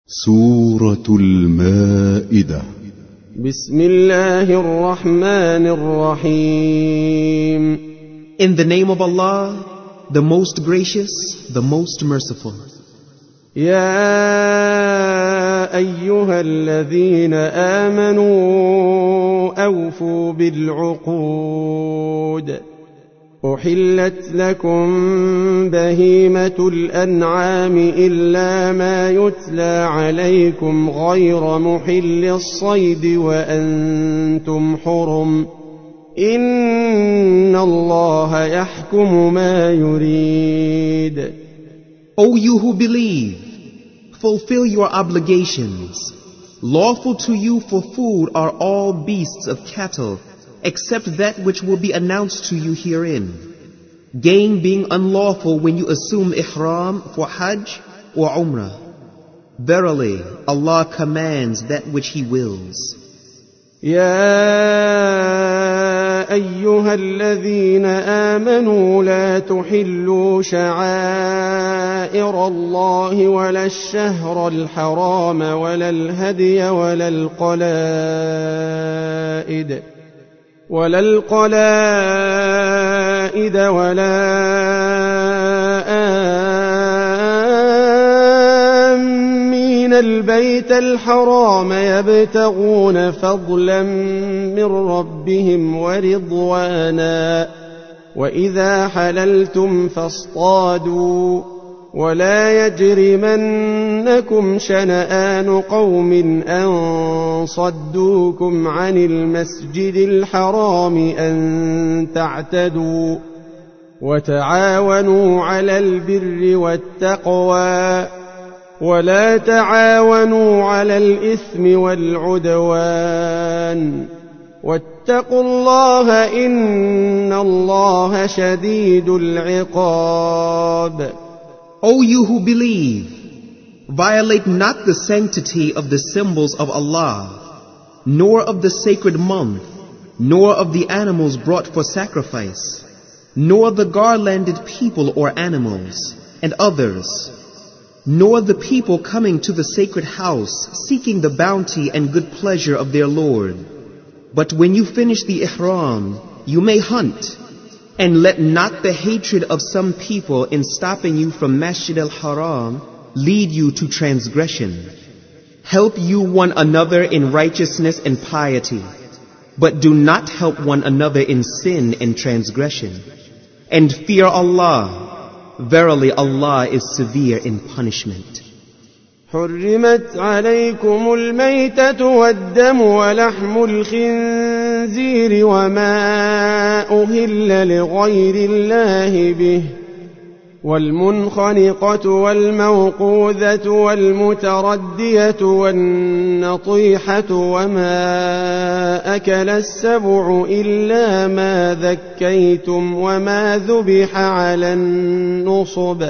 سورة المائدة. بسم الله الرحمن الرحيم. In the name of Allah, the most gracious, the most merciful. يا أيها الذين آمنوا أوفوا بالعقود. أحلت لكم بهيمة الأنعام إلا ما يتلى عليكم غير محل الصيد وأنتم حرم. إن الله يحكم ما يريد. O you who believe, fulfill your obligations. Lawful to you for food are all beasts of cattle, except that which will be announced to you herein. Game being unlawful when you assume ihram for Hajj or Umrah. Verily, Allah commands that which He wills. يا أيها الذين آمنوا لا تحلوا شعائر الله ولا الشهر الحرام ولا الهدي ولا القلائد ولا آمين البيت الحرام يبتغون فضلا من ربهم ورضوانا. وإذا حللتم فاصطادوا ولا يجرمنكم شنآن قوم أن صدوكم عن المسجد الحرام أن تعتدوا. وتعاونوا على البر والتقوى ولا تعاونوا على الإثم والعدوان. واتقوا الله إن الله شديد العقاب. O you who believe, violate not the sanctity of the symbols of Allah, nor of the sacred month, nor of the animals brought for sacrifice, nor the garlanded people or animals, and others, nor the people coming to the sacred house, seeking the bounty and good pleasure of their Lord. But when you finish the ihram, you may hunt. And let not the hatred of some people in stopping you from Masjid al-Haram lead you to transgression. Help you one another in righteousness and piety, but do not help one another in sin and transgression. And fear Allah. Verily Allah is severe in punishment. حرمت عليكم الميتة والدم ولحم الخنزير وما أهل لغير الله به والمنخنقة والموقوذة والمتردية والنطيحة وما أكل السبع إلا ما ذكيتم وما ذبح على النصب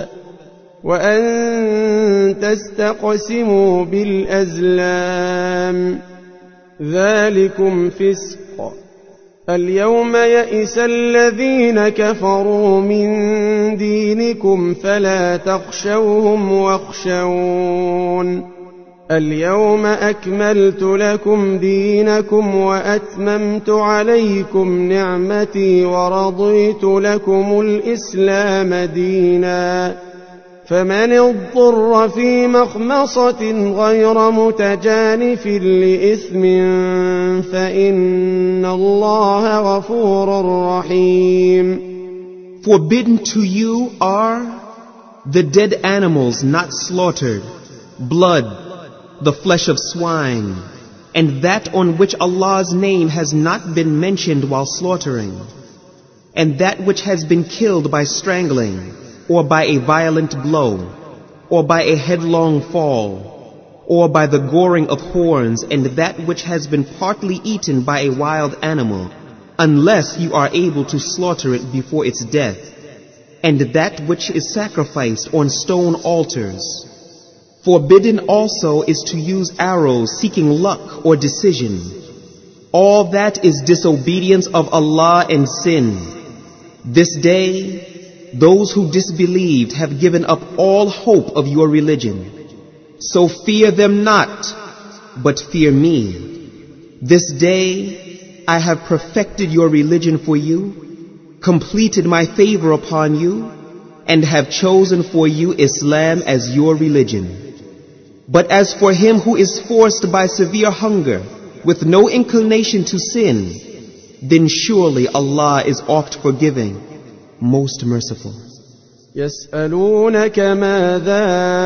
وأن تستقسموا بالأزلام ذلكم فسق. اليوم يئس الذين كفروا من دينكم فلا تخشوهم واخشون. اليوم أكملت لكم دينكم وأتممت عليكم نعمتي ورضيت لكم الإسلام دينا. فمن اضطر في مخمصة غير متجانف لإثم فإن الله غفور رحيم. Forbidden to you are the dead animals not slaughtered, blood, the flesh of swine, and that on which Allah's name has not been mentioned while slaughtering, and that which has been killed by strangling, or by a violent blow, or by a headlong fall, or by the goring of horns, and that which has been partly eaten by a wild animal, unless you are able to slaughter it before its death, and that which is sacrificed on stone altars. Forbidden also is to use arrows seeking luck or decision. All that is disobedience of Allah and sin. This day, those who disbelieved have given up all hope of your religion. So fear them not, but fear me. This day I have perfected your religion for you, completed my favor upon you, and have chosen for you Islam as your religion. But as for him who is forced by severe hunger, with no inclination to sin, then surely Allah is oft forgiving, most merciful. يسألونك ماذا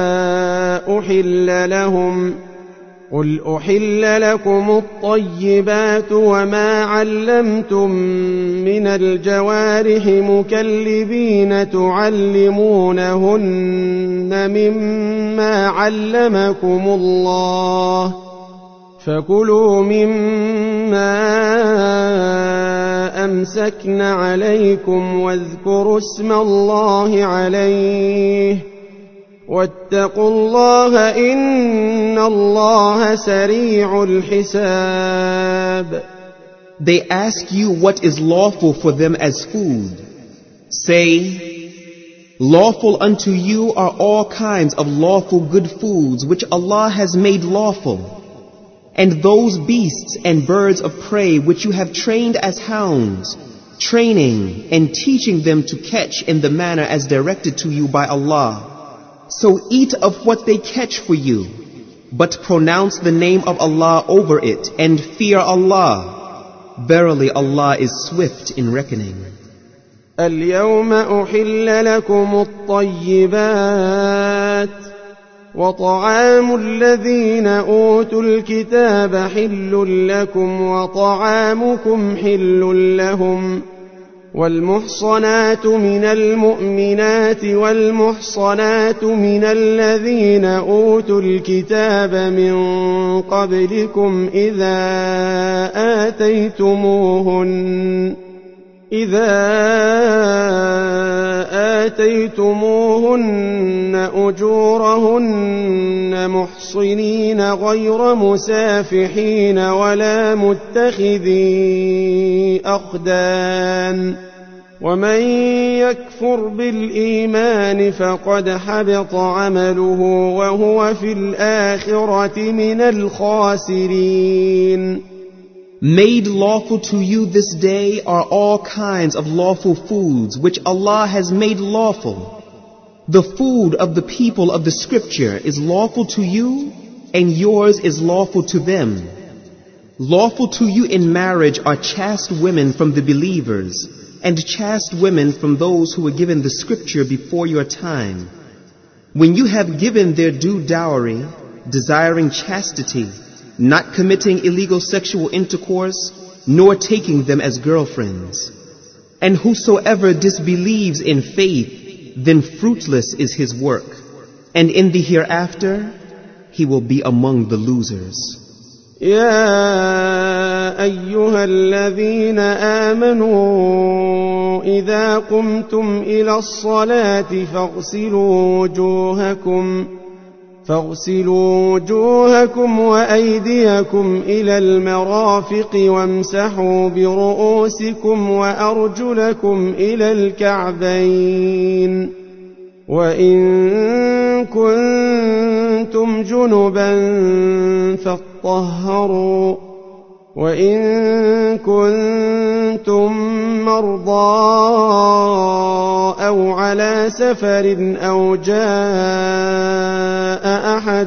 أحل لهم قل أحل لكم الطيبات وما علمتم من الجوارح مكلبين تعلمونهن مما علمكم الله فكلوا مما أمسكن عليكم واذكروا اسم الله عليه واتقوا الله إن الله سريع الحساب. They ask you what is lawful for them as food. Say, lawful unto you are all kinds of lawful good foods which Allah has made lawful, and those beasts and birds of prey which you have trained as hounds, training and teaching them to catch in the manner as directed to you by Allah. So eat of what they catch for you, but pronounce the name of Allah over it and fear Allah. Verily Allah is swift in reckoning. اليوم أحل لكم الطيبات وطعام الذين أوتوا الكتاب حل لكم وطعامكم حل لهم والمحصنات من المؤمنات والمحصنات من الذين أوتوا الكتاب من قبلكم إذا آتيتموهن أجورهن محصنين غير مسافحين ولا متخذي أخدان ومن يكفر بالإيمان فقد حبط عمله وهو في الآخرة من الخاسرين. Made lawful to you this day are all kinds of lawful foods which Allah has made lawful. The food of the people of the scripture is lawful to you, and yours is lawful to them. Lawful to you in marriage are chaste women from the believers, and chaste women from those who were given the scripture before your time. When you have given their due dowry, desiring chastity, not committing illegal sexual intercourse, nor taking them as girlfriends. And whosoever disbelieves in faith, then fruitless is his work, and in the hereafter he will be among the losers. يا أيها الذين آمنوا إذا قمتم إلى الصلاة فاغسلوا وجوهكم وأيديكم إلى المرافق وامسحوا برؤوسكم وأرجلكم إلى الكعبين وإن كنتم جنبا فاطهروا وإن كنتم مرضى أو على سفر أو جاء أحد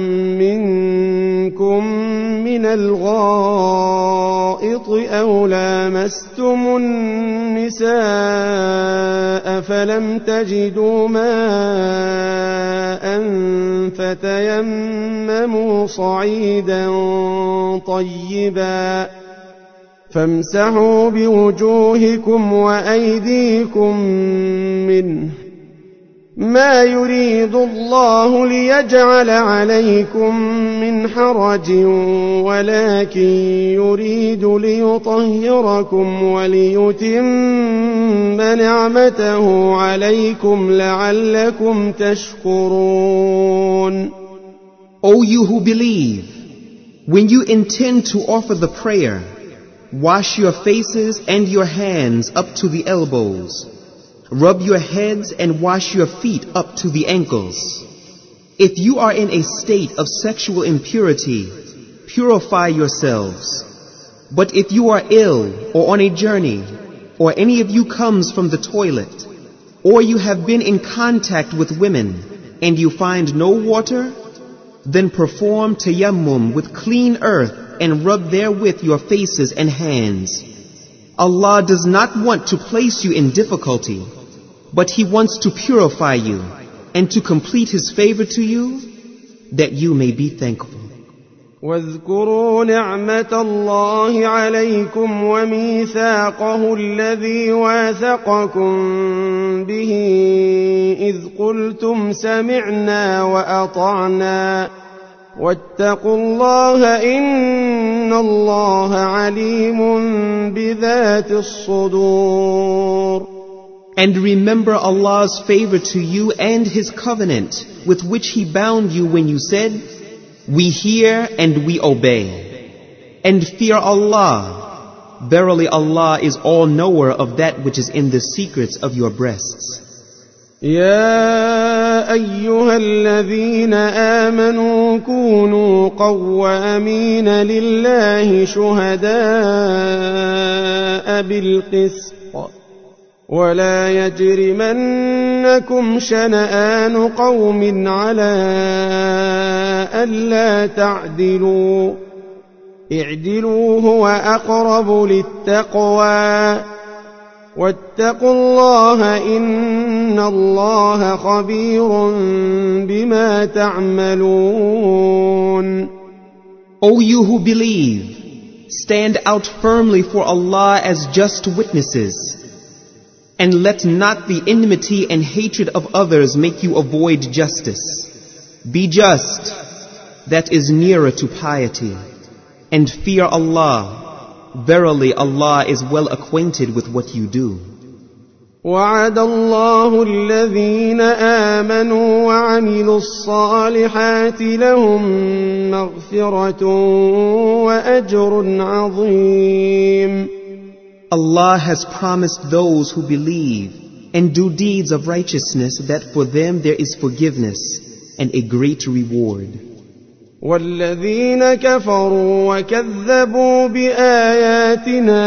منكم من الغائط أو لامستم النساء فلم تجدوا ماء فتيمموا صعيدا طيبا فامسحوا بوجوهكم وأيديكم منه ما يريد الله ليجعل عليكم من حرج ولكن يريد ليطهركم وليتم نعمته عليكم لعلكم تشكرون. O you who believe, when you intend to offer the prayer, wash your faces and your hands up to the elbows. Rub your heads and wash your feet up to the ankles. If you are in a state of sexual impurity, purify yourselves. But if you are ill or on a journey, or any of you comes from the toilet, or you have been in contact with women, and you find no water, then perform tayammum with clean earth and rub therewith your faces and hands. Allah does not want to place you in difficulty, but He wants to purify you and to complete His favor to you, that you may be thankful. واذكروا نعمة الله عليكم وميثاقه الذي واثقكم به إذ قلتم سمعنا وأطعنا واتقوا الله إن الله عليم بذات الصدور. And remember Allah's favor to you and His covenant with which He bound you when you said, "We hear and we obey." And fear Allah. Verily Allah is all-knower of that which is in the secrets of your breasts. يا أيها الذين آمنوا كونوا قوامين لله شهداء بالقسط ولا يجرمنكم شنآن قوم على ألا تعدلوا اعدلوا هو أقرب للتقوى واتقوا الله إن الله خبير بما تعملون. O you who believe, stand out firmly for Allah as just witnesses, and let not the enmity and hatred of others make you avoid justice. Be just, that is nearer to piety, and fear Allah. Verily Allah is well acquainted with what you do. وعد الله الذين آمنوا وعملوا الصالحات لهم مغفرة وأجر عظيم. Allah has promised those who believe and do deeds of righteousness that for them there is forgiveness and a great reward. والذين كفروا وكذبوا بآياتنا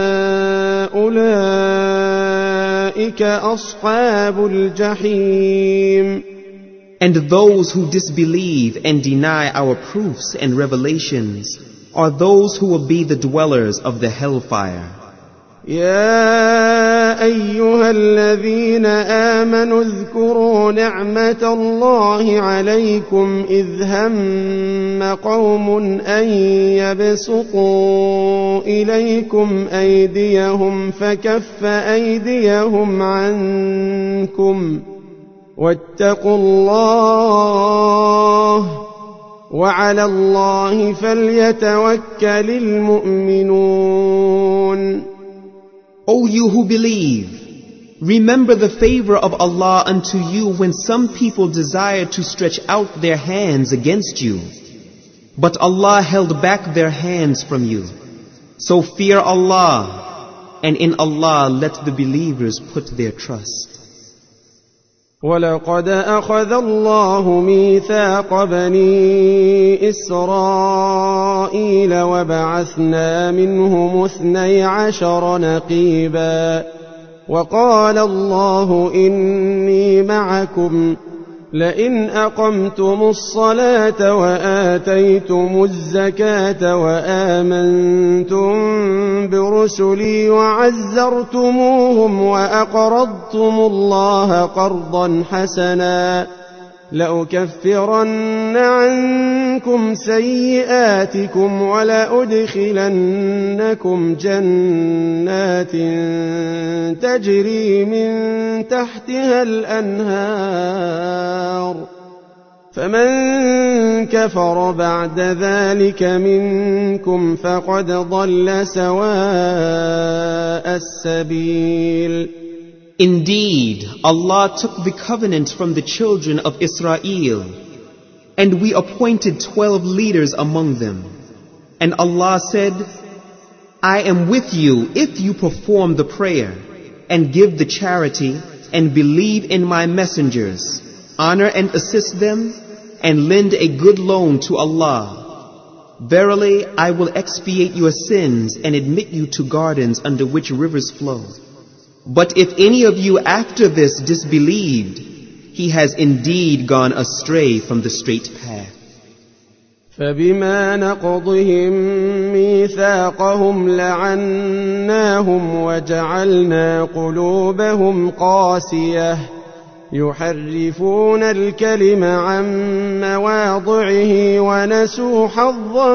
أولئك أصحاب الجحيم. And those who disbelieve and deny our proofs and revelations are those who will be the dwellers of the hellfire. يا أيها الذين آمنوا اذكروا نعمة الله عليكم إذ هم قوم أن يبسطوا إليكم أيديهم فكف أيديهم عنكم واتقوا الله وعلى الله فليتوكل المؤمنون. O you who believe, remember the favor of Allah unto you when some people desired to stretch out their hands against you, but Allah held back their hands from you. So fear Allah, and in Allah let the believers put their trust. ولقد أخذ الله ميثاق بني إسرائيل وبعثنا منهم 12 نقيبا وقال الله إني معكم لئن أقمتم الصلاة وآتيتم الزكاة وآمنتم برسلي وعزرتموهم وأقرضتم الله قرضا حسنا لأكفرن عنكم سيئاتكم ولأدخلنكم جنات تجري من تحتها الأنهار فمن كفر بعد ذلك منكم فقد ضل سواء السبيل. Indeed, Allah took the covenant from the children of Israel, and we appointed 12 leaders among them. And Allah said, I am with you if you perform the prayer, and give the charity, and believe in my messengers, honor and assist them, and lend a good loan to Allah. Verily, I will expiate your sins and admit you to gardens under which rivers flow. But if any of you after this disbelieved, he has indeed gone astray from the straight path. فبما نقضهم ميثاقهم لعناهم وجعلنا قلوبهم قاسية يحرفون الكلم عن مواضعه ونسوا حظا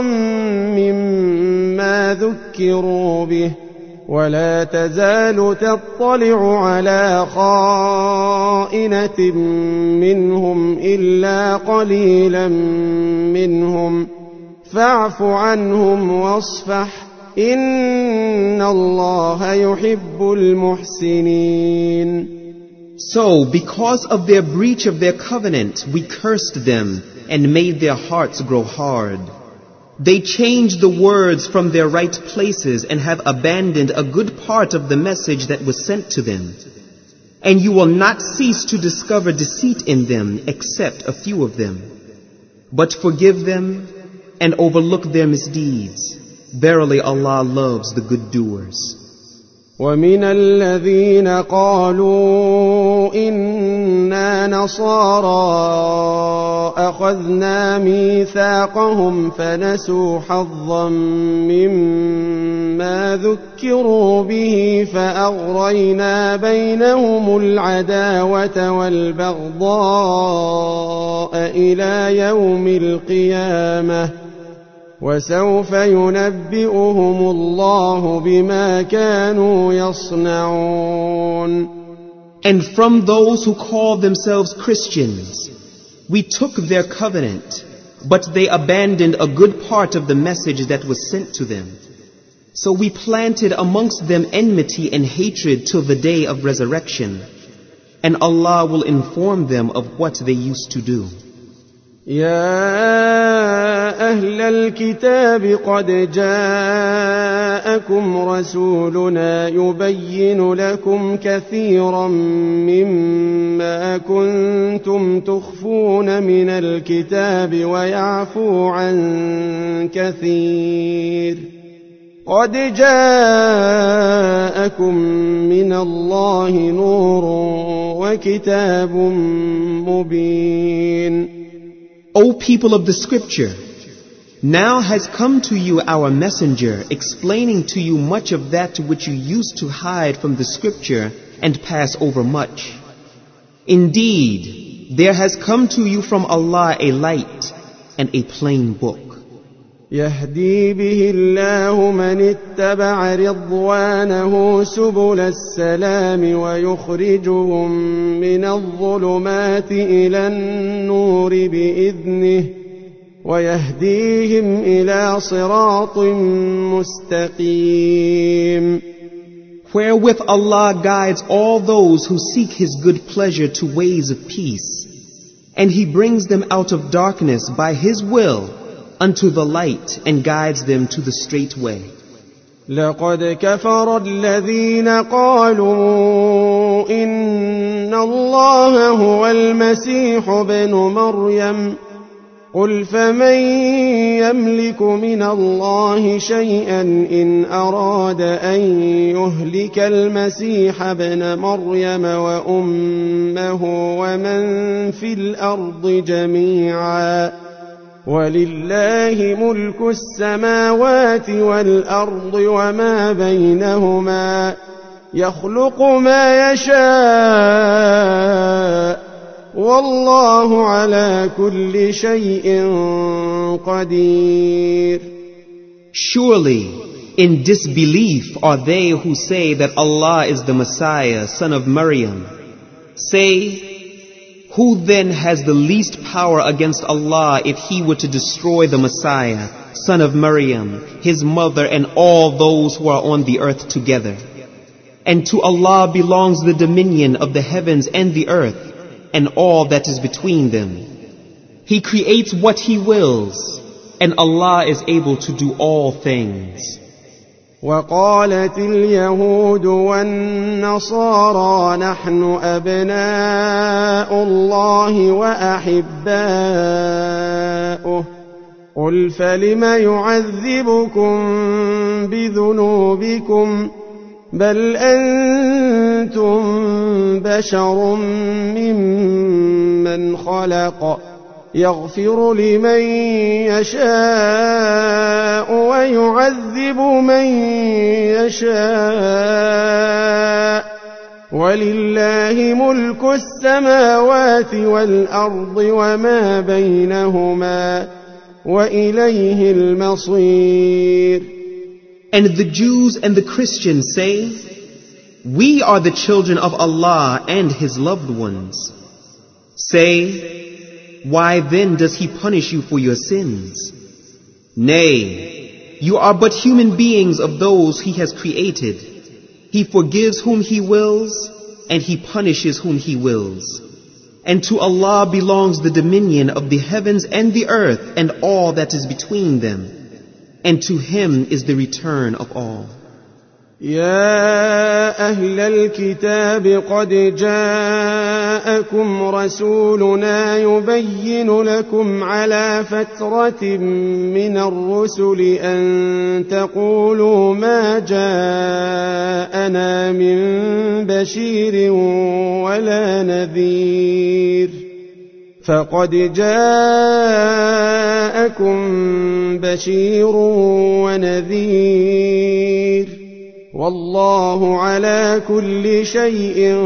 مما ذكروا به ولا تزال تطلع على خائنة منهم إلا قليلا منهم فاعف عنهم واصفح إن الله يحب المحسنين. So, because of their breach of their covenant, we cursed them and made their hearts grow hard. They changed the words from their right places and have abandoned a good part of the message that was sent to them. And you will not cease to discover deceit in them except a few of them. But forgive them and overlook their misdeeds. Verily Allah loves the good doers. ومن الذين قالوا إنا نصارى أخذنا ميثاقهم فنسوا حظا مما ذكروا به فأغرينا بينهم العداوة والبغضاء إلى يوم القيامة وسوف ينبئهم الله بما كانوا يصنعون. And from those who call themselves Christians, we took their covenant, but they abandoned a good part of the message that was sent to them. So we planted amongst them enmity and hatred till the day of resurrection, and Allah will inform them of what they used to do. يا أهل الكتاب قد جاءكم رسولنا يبين لكم كثيرا مما كنتم تخفون من الكتاب ويعفو عن كثير قد جاءكم من الله نور وكتاب مبين. O people of the scripture, now has come to you our messenger, explaining to you much of that which you used to hide from the scripture and pass over much. Indeed, there has come to you from Allah a light and a plain book. يهدي به الله من اتبع رضوانه سبل السلام ويخرجهم من الظلمات إلى النور بإذنه ويهديهم إلى صراط مستقيم. Wherewith Allah guides all those who seek His good pleasure to ways of peace, and He brings them out of darkness by His will unto the light and guides them to the straight way. لقد كفر الذين قالوا إن الله هو المسيح ابن مريم قل فمن يملك من الله شيئا إن أراد أن يهلك المسيح ابن مريم وأمه ومن في الأرض جميعا ولله ملك السماوات والأرض وما بينهما يخلق ما يشاء والله على كل شيء قدير. Surely, in disbelief are they who say that Allah is the Messiah, son of Maryam. Say, who then has the least power against Allah if He were to destroy the Messiah, son of Maryam, His mother, and all those who are on the earth together? And to Allah belongs the dominion of the heavens and the earth, and all that is between them. He creates what He wills, and Allah is able to do all things. وقالت اليهود والنصارى نحن أبناء الله وأحباؤه قل فلم يعذبكم بذنوبكم بل أنتم بشر ممن خلق يغفر لمن يشاء ويعذب من يشاء ولله ملك السماوات والأرض وما بينهما وإليه المصير. And the Jews and the Christians say, we are the children of Allah and His loved ones. Say, why then does He punish you for your sins? Nay, you are but human beings of those He has created. He forgives whom He wills, and He punishes whom He wills. And to Allah belongs the dominion of the heavens and the earth and all that is between them. And to Him is the return of all. يا أهل الكتاب قد جاءكم رسولنا يبين لكم على فترة من الرسل أن تقولوا ما جاءنا من بشير ولا نذير فقد جاءكم بشير ونذير والله على كل شيء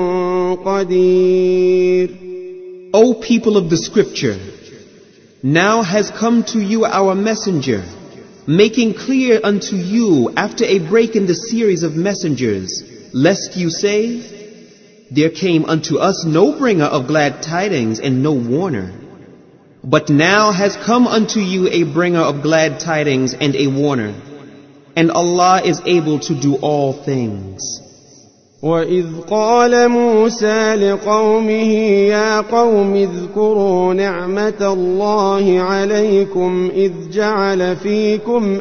قدير. O people of the scripture, now has come to you our messenger, making clear unto you after a break in the series of messengers, lest you say, there came unto us no bringer of glad tidings and no warner. But now has come unto you a bringer of glad tidings and a warner. And Allah is able to do all things. وَإِذْ قَالَ مُوسَى لِقَوْمِهِ يَا قَوْمِ اذْكُرُوا نِعْمَةَ اللَّهِ عَلَيْكُمْ إِذْ جَعَلَ فِيكُمْ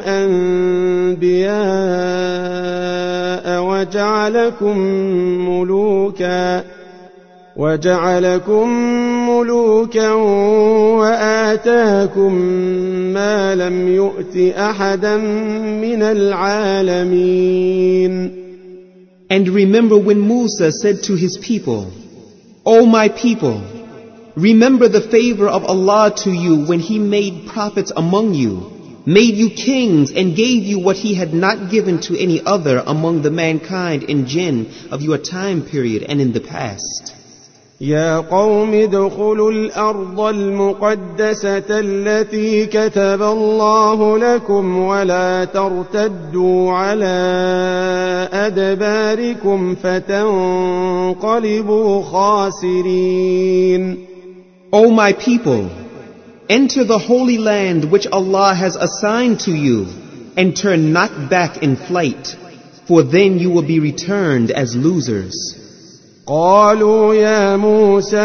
أَنْبِيَاءَ وَجَعَلَكُمْ مُلُوكًا وَآتَاكُمْ مَا لَمْ يُؤْتِ أَحَدًا مِنَ الْعَالَمِينَ. And remember when Musa said to his people, O my people, remember the favor of Allah to you when He made prophets among you, made you kings and gave you what He had not given to any other among the mankind and jinn of your time period and in the past. يا قوم ادخلوا الأرض المقدسة التي كتب الله لكم ولا ترتدوا على أدباركم فتنقلبوا خاسرين. O my people, enter the holy land which Allah has assigned to you and turn not back in flight, for then you will be returned as losers. قالوا يا موسى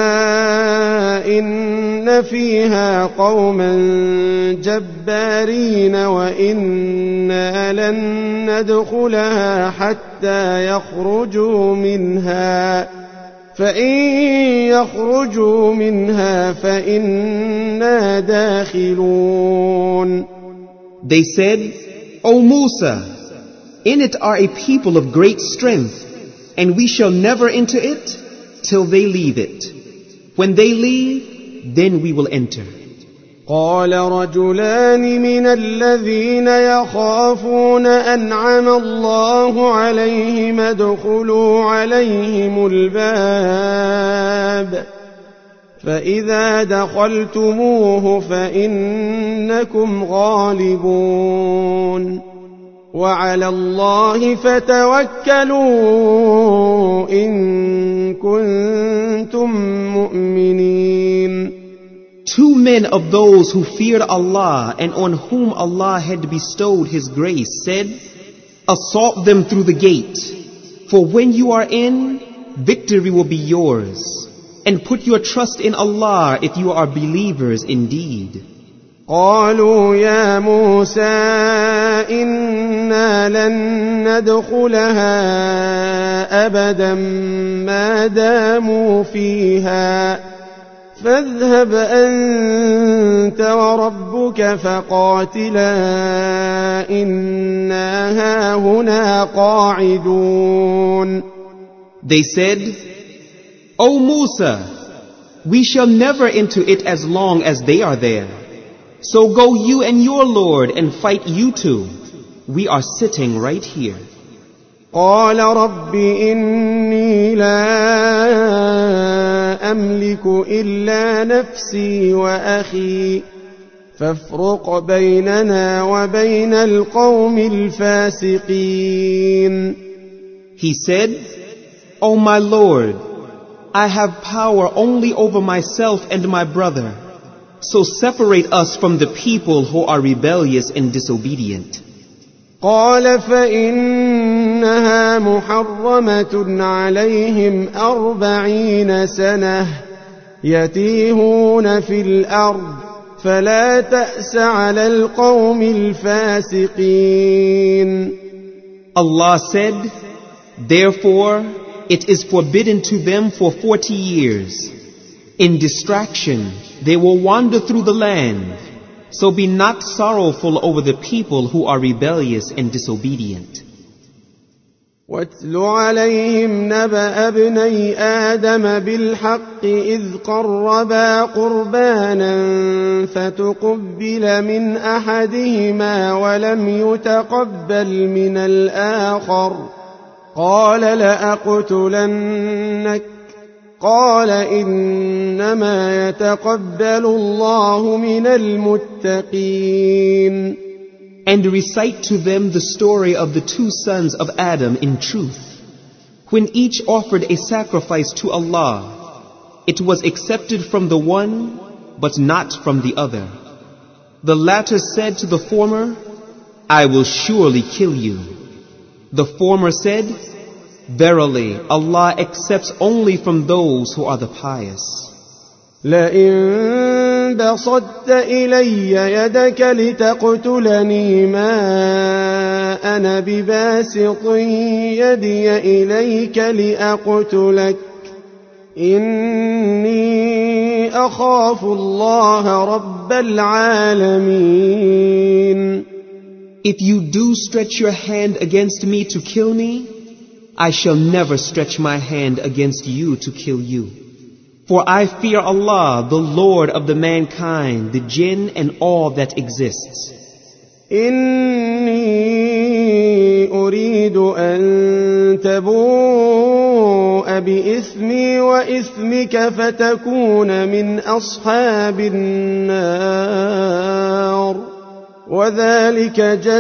إن فيها قوما جبارين وإنا لن ندخلها حتى يخرجوا منها فإن يخرجوا منها فإنا داخلون. They said, O Musa, in it are a people of great strength, and we shall never enter it till they leave it. When they leave, then we will enter. قال رجلان من الذين يخافون أنعم الله عليهم ادخلوا عليهم الباب فإذا دخلتموه فإنكم غالبون وعلى الله فتوكلوا إن كنتم مؤمنين. Two men of those who feared Allah and on whom Allah had bestowed His grace said, assault them through the gate, for when you are in, victory will be yours, and put your trust in Allah if you are believers indeed. قالوا يا موسى إنا لن ندخلها أبدا ما داموا فيها فاذهب أنت وربك فقاتلا إنا هاهنا قاعدون. They said, O Musa, we shall never enter it as long as they are there. So go you and your Lord and fight you two. We are sitting right here. قال رب إني لا أملك إلا نفسي وأخي فافرق بيننا وبين القوم الفاسقين. He said, O my Lord, I have power only over myself and my brother. So separate us from the people who are rebellious and disobedient. قال فإنها محرمة عليهم 40 سنة يتيهون في الأرض فلا تأس على القوم الفاسقين. Allah said, therefore it is forbidden to them for 40 years. In distraction they will wander through the land. So be not sorrowful over the people who are rebellious and disobedient. واتل عليهم نبأ ابني آدم بالحق إذ قربا قربانا فتقبل من أحدهما ولم يتقبل من الآخر قال لأقتلنك قال إنما يتقبل الله من المتقين. And recite to them the story of the two sons of Adam in truth. When each offered a sacrifice to Allah, it was accepted from the one, but not from the other. The latter said to the former, I will surely kill you. The former said, verily, Allah accepts only from those who are the pious. لئن بسطت إلي يدك لتقتلني ما أنا بباسط يدي إليك لأقتلك إني أخاف الله رب العالمين. If you do stretch your hand against me to kill me, I shall never stretch my hand against you to kill you. For I fear Allah, the Lord of the mankind, the jinn and all that exists. إني أريد أن تبوء بإثمي وإثمك فتكون من أصحاب النار وذلك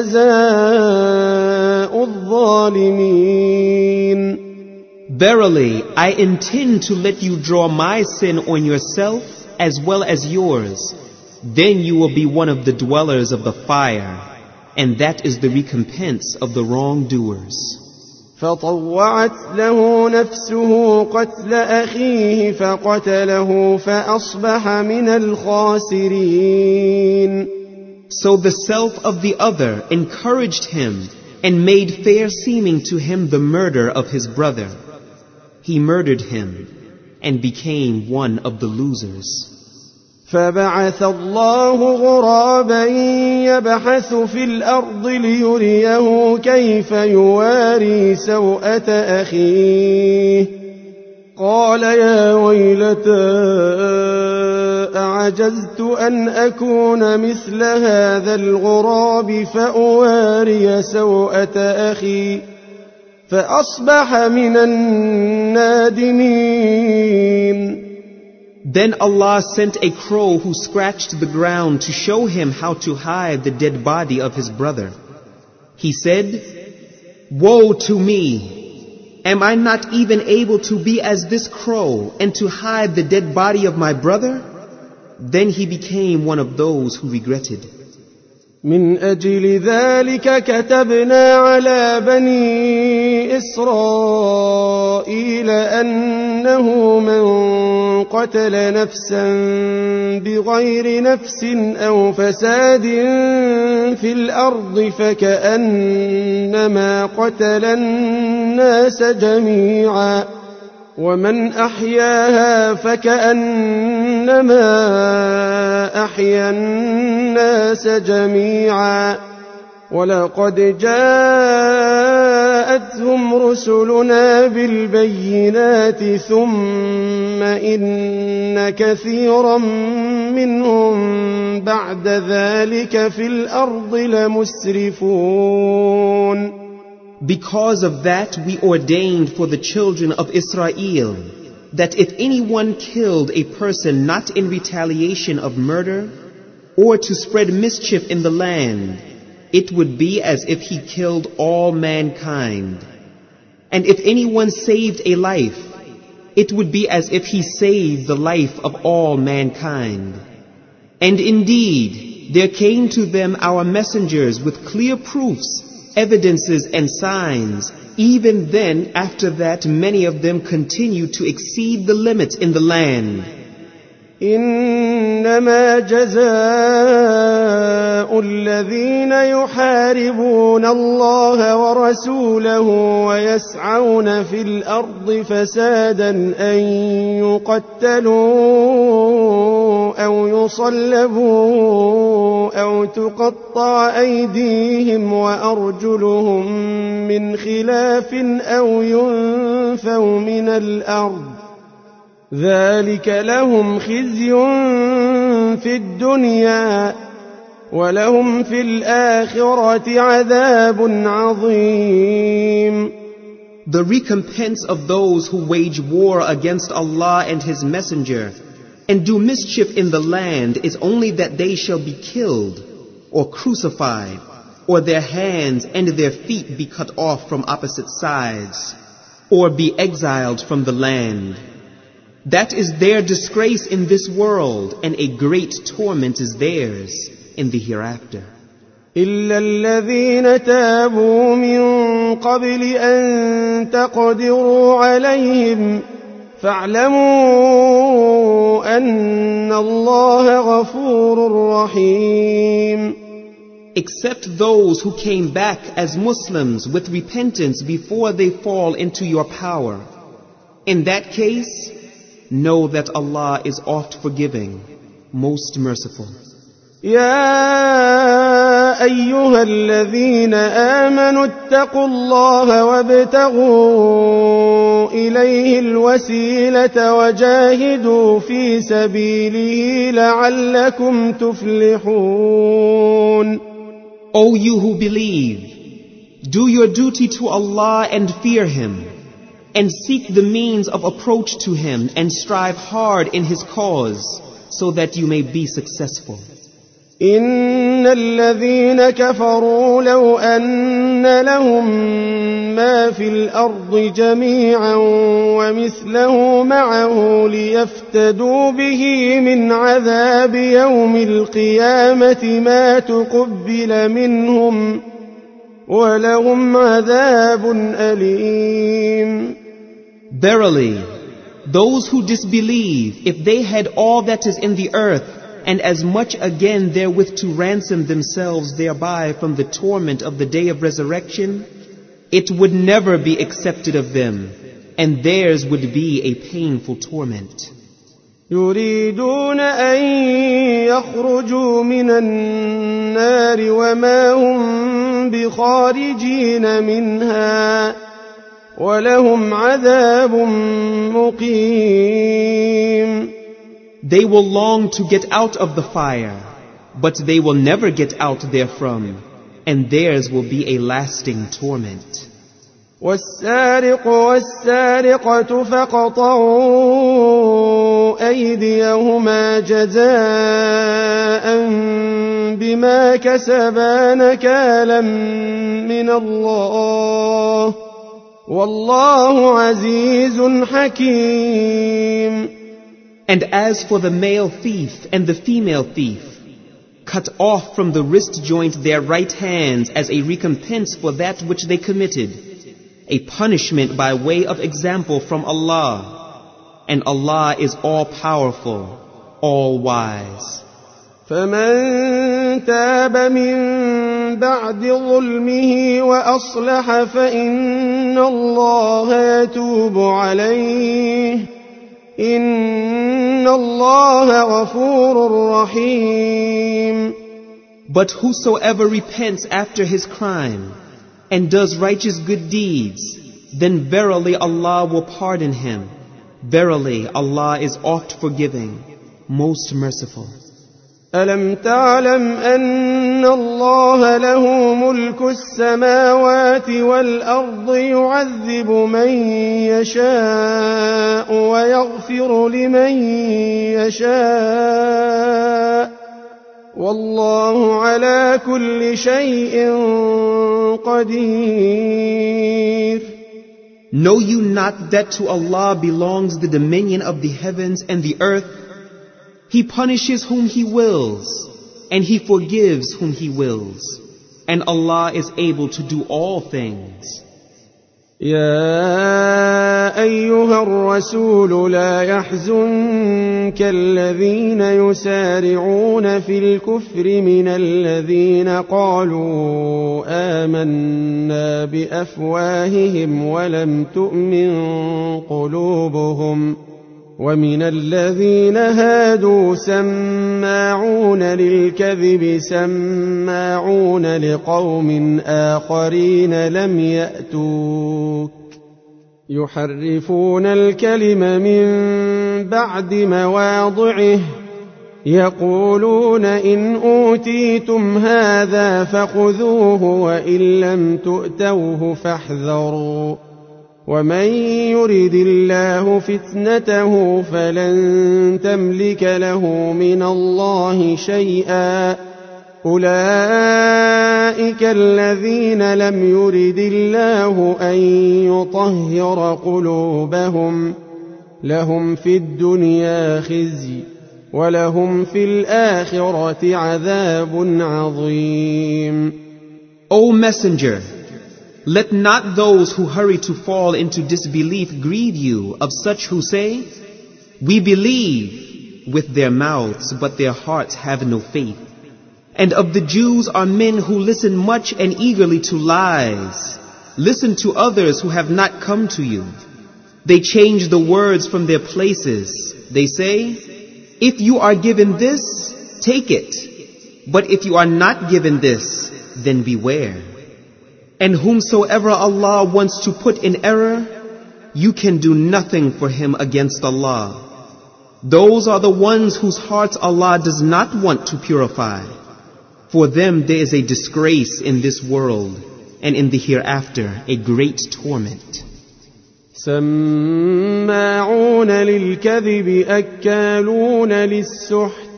جزاء الظالمين. Verily, I intend to let you draw my sin on yourself as well as yours. Then you will be one of the dwellers of the fire, and that is the recompense of the wrongdoers. فطوعت له نفسه قتل أخيه فقتله فأصبح من الخاسرين. So the self of the other encouraged him and made fair seeming to him the murder of his brother. He murdered him and became one of the losers. فبعث الله غرابا يبحث في الأرض ليريه كيف يواري سوءة أخيه قال يا ويلتى أعجزت أن أكون مثل هذا الغراب فأواري سوءة أخي فأصبح من النادمين. Then Allah sent a crow who scratched the ground to show him how to hide the dead body of his brother. He said, Woe to me! Am I not even able to be as this crow and to hide the dead body of my brother? Then he became one of those who regretted. من أجل ذلك كتبنا على بني إسرائيل أنه من قتل نفسا بغير نفس أو فساد في الأرض فكأنما قتل الناس جميعا ومن أحياها فكأنما أحيا الناس جميعا ولقد جاءتهم رسلنا بالبينات ثم إن كثيرا منهم بعد ذلك في الأرض لمسرفون. Because of that we ordained for the children of Israel that if anyone killed a person not in retaliation of murder or to spread mischief in the land, it would be as if he killed all mankind. And if anyone saved a life, it would be as if he saved the life of all mankind. And indeed, there came to them our messengers with clear proofs, evidences and signs. Even then, after that, many of them continued to exceed the limits in the land. إنما جزاء الذين يحاربون الله ورسوله ويسعون في الأرض فسادا أن يقتلوا أو يصلبوا أو تقطع أيديهم وأرجلهم من خلاف أو ينفوا من الأرض ذلك لهم خزي في الدنيا ولهم في الآخرة عذاب عظيم. The recompense of those who wage war against Allah and His Messenger and do mischief in the land is only that they shall be killed or crucified, or their hands and their feet be cut off from opposite sides, or be exiled from the land. That is their disgrace in this world, and a great torment is theirs in the hereafter. إلا الذين تابوا من قبل أن تقدروا عليهم فاعلموا أن الله غفور رحيم. Except those who came back as Muslims with repentance before they fall into your power. In that case, know that Allah is oft forgiving, most merciful. يا أيها الذين آمنوا اتقوا الله وابتغوا إليه الوسيلة وجاهدوا في سبيله لعلكم تفلحون. O you who believe, do your duty to Allah and fear Him, and seek the means of approach to Him and strive hard in His cause so that you may be successful. إن الذين كفروا لو أن لهم ما في الأرض جميعا ومثله معه ليفتدوا به من عذاب يوم القيامة ما تقبل منهم ولهم عذاب أليم. Verily, those who disbelieve, if they had all that is in the earth, and as much again therewith to ransom themselves thereby from the torment of the day of resurrection, it would never be accepted of them, and theirs would be a painful torment. يريدون أن يخرجوا من النار وما هم بخارجين منها ولهم عذاب مقيم. They will long to get out of the fire, but they will never get out therefrom, and theirs will be a lasting torment. والسارق والسارقة فاقطعوا أيديهما جزاء بما كسبا نكالا من الله والله عزيز حكيم. And as for the male thief and the female thief, cut off from the wrist joint their right hands as a recompense for that which they committed, a punishment by way of example from Allah. And Allah is all-powerful, all-wise. فمن تاب من بعد ظلمه وأصلح فإن الله يتوب عليه إن الله غفور رحيم. But whosoever repents after his crime and does righteous good deeds, then verily Allah will pardon him. Verily Allah is oft forgiving, most merciful. ألم تعلم أن الله له ملك السماوات والأرض يعذب من يشاء ويغفر لمن يشاء والله على كل شيء قدير. Know you not that to Allah belongs the dominion of the heavens and the earth? He punishes whom He wills, and He forgives whom He wills. And Allah is able to do all things. يا أيها الرسول لا يحزنك الذين يسارعون في الكفر من الذين قالوا آمنا بأفواههم ولم تؤمن قلوبهم ومن الذين هادوا سماعون للكذب سماعون لقوم آخرين لم يأتوك يحرفون الكلم من بعد مواضعه يقولون إن أوتيتم هذا فخذوه وإن لم تؤتوه فاحذروا ومن يرد الله فتنته فلن تملك له من الله شيئا أولئك الذين لم يرد الله أن يطهر قلوبهم لهم في الدنيا خزي ولهم في الآخرة عذاب عظيم. O Messenger, let not those who hurry to fall into disbelief grieve you of such who say, "We believe," with their mouths, but their hearts have no faith. And of the Jews are men who listen much and eagerly to lies. Listen to others who have not come to you. They change the words from their places. They say, "If you are given this, take it. But if you are not given this, then beware." And whomsoever Allah wants to put in error, you can do nothing for him against Allah. Those are the ones whose hearts Allah does not want to purify. For them there is a disgrace in this world, and in the hereafter a great torment. سماعون للكذب أكالون للسحت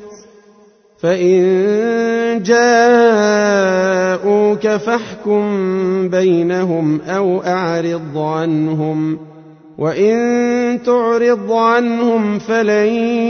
فإن جاءوك فاحكم بينهم أو أعرض عنهم وإن تعرض عنهم فلن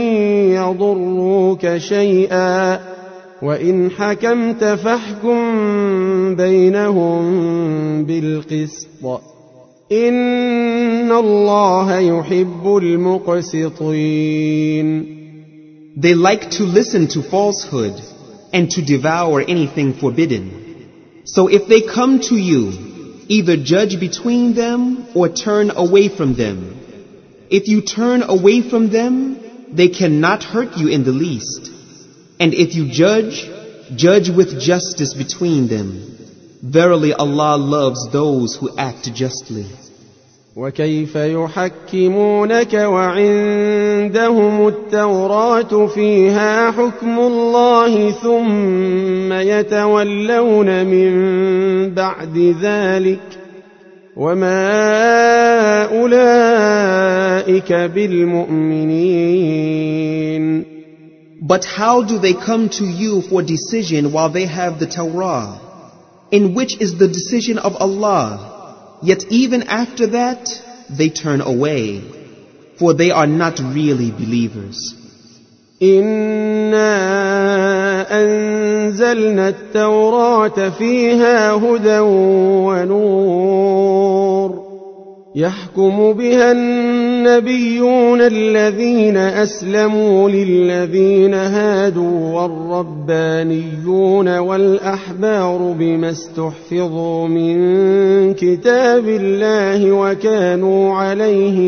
يضروك شيئا وإن حكمت فاحكم بينهم بالقسط إن الله يحب المقسطين. They like to listen to falsehood and to devour anything forbidden. So if they come to you, either judge between them or turn away from them. If you turn away from them, they cannot hurt you in the least. And if you judge, judge with justice between them. Verily Allah loves those who act justly. وكيف يحكمونك وعندهم التوراة فيها حكم الله ثم يتولون من بعد ذلك وما أولئك بالمؤمنين. But how do they come to you for decision while they have the Torah, in which is the decision of Allah? Yet even after that, they turn away, for they are not really believers. إنا أنزلنا التوراة فيها هدى ونور يحكم بها النبيون الذين أسلموا للذين هادوا والربانيون والأحبار بما استحفظوا من كتاب الله وكانوا عليه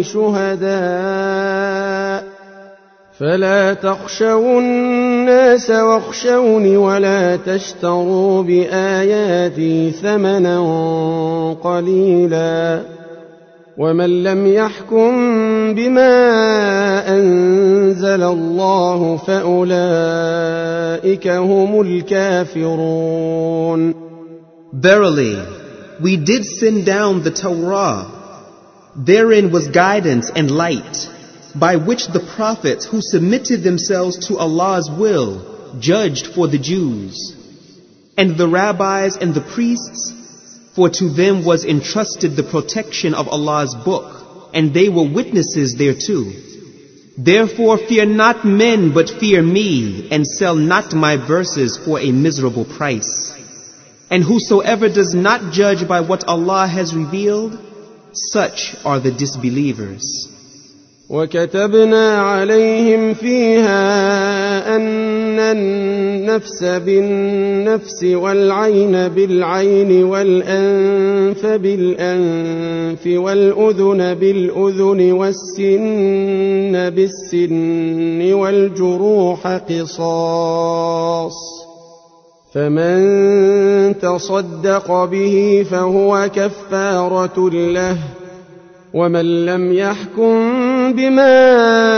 شهداء فلا تخشوا الناس واخشوني ولا تشتروا بآياتي ثمنا قليلا ومن لم يحكم بما أنزل الله فأولئك هم الكافرون. Verily, we did send down the Torah. Therein was guidance and light, by which the prophets who submitted themselves to Allah's will judged for the Jews, and the rabbis and the priests, for to them was entrusted the protection of Allah's book, and they were witnesses thereto. Therefore fear not men, but fear me, and sell not my verses for a miserable price. And whosoever does not judge by what Allah has revealed, such are the disbelievers. وكتبنا عليهم فيها أن النفس بالنفس والعين بالعين والأنف بالأنف والأذن بالأذن والسن بالسن والجروح قصاص فمن تصدق به فهو كفارة له ومن لم يحكم بما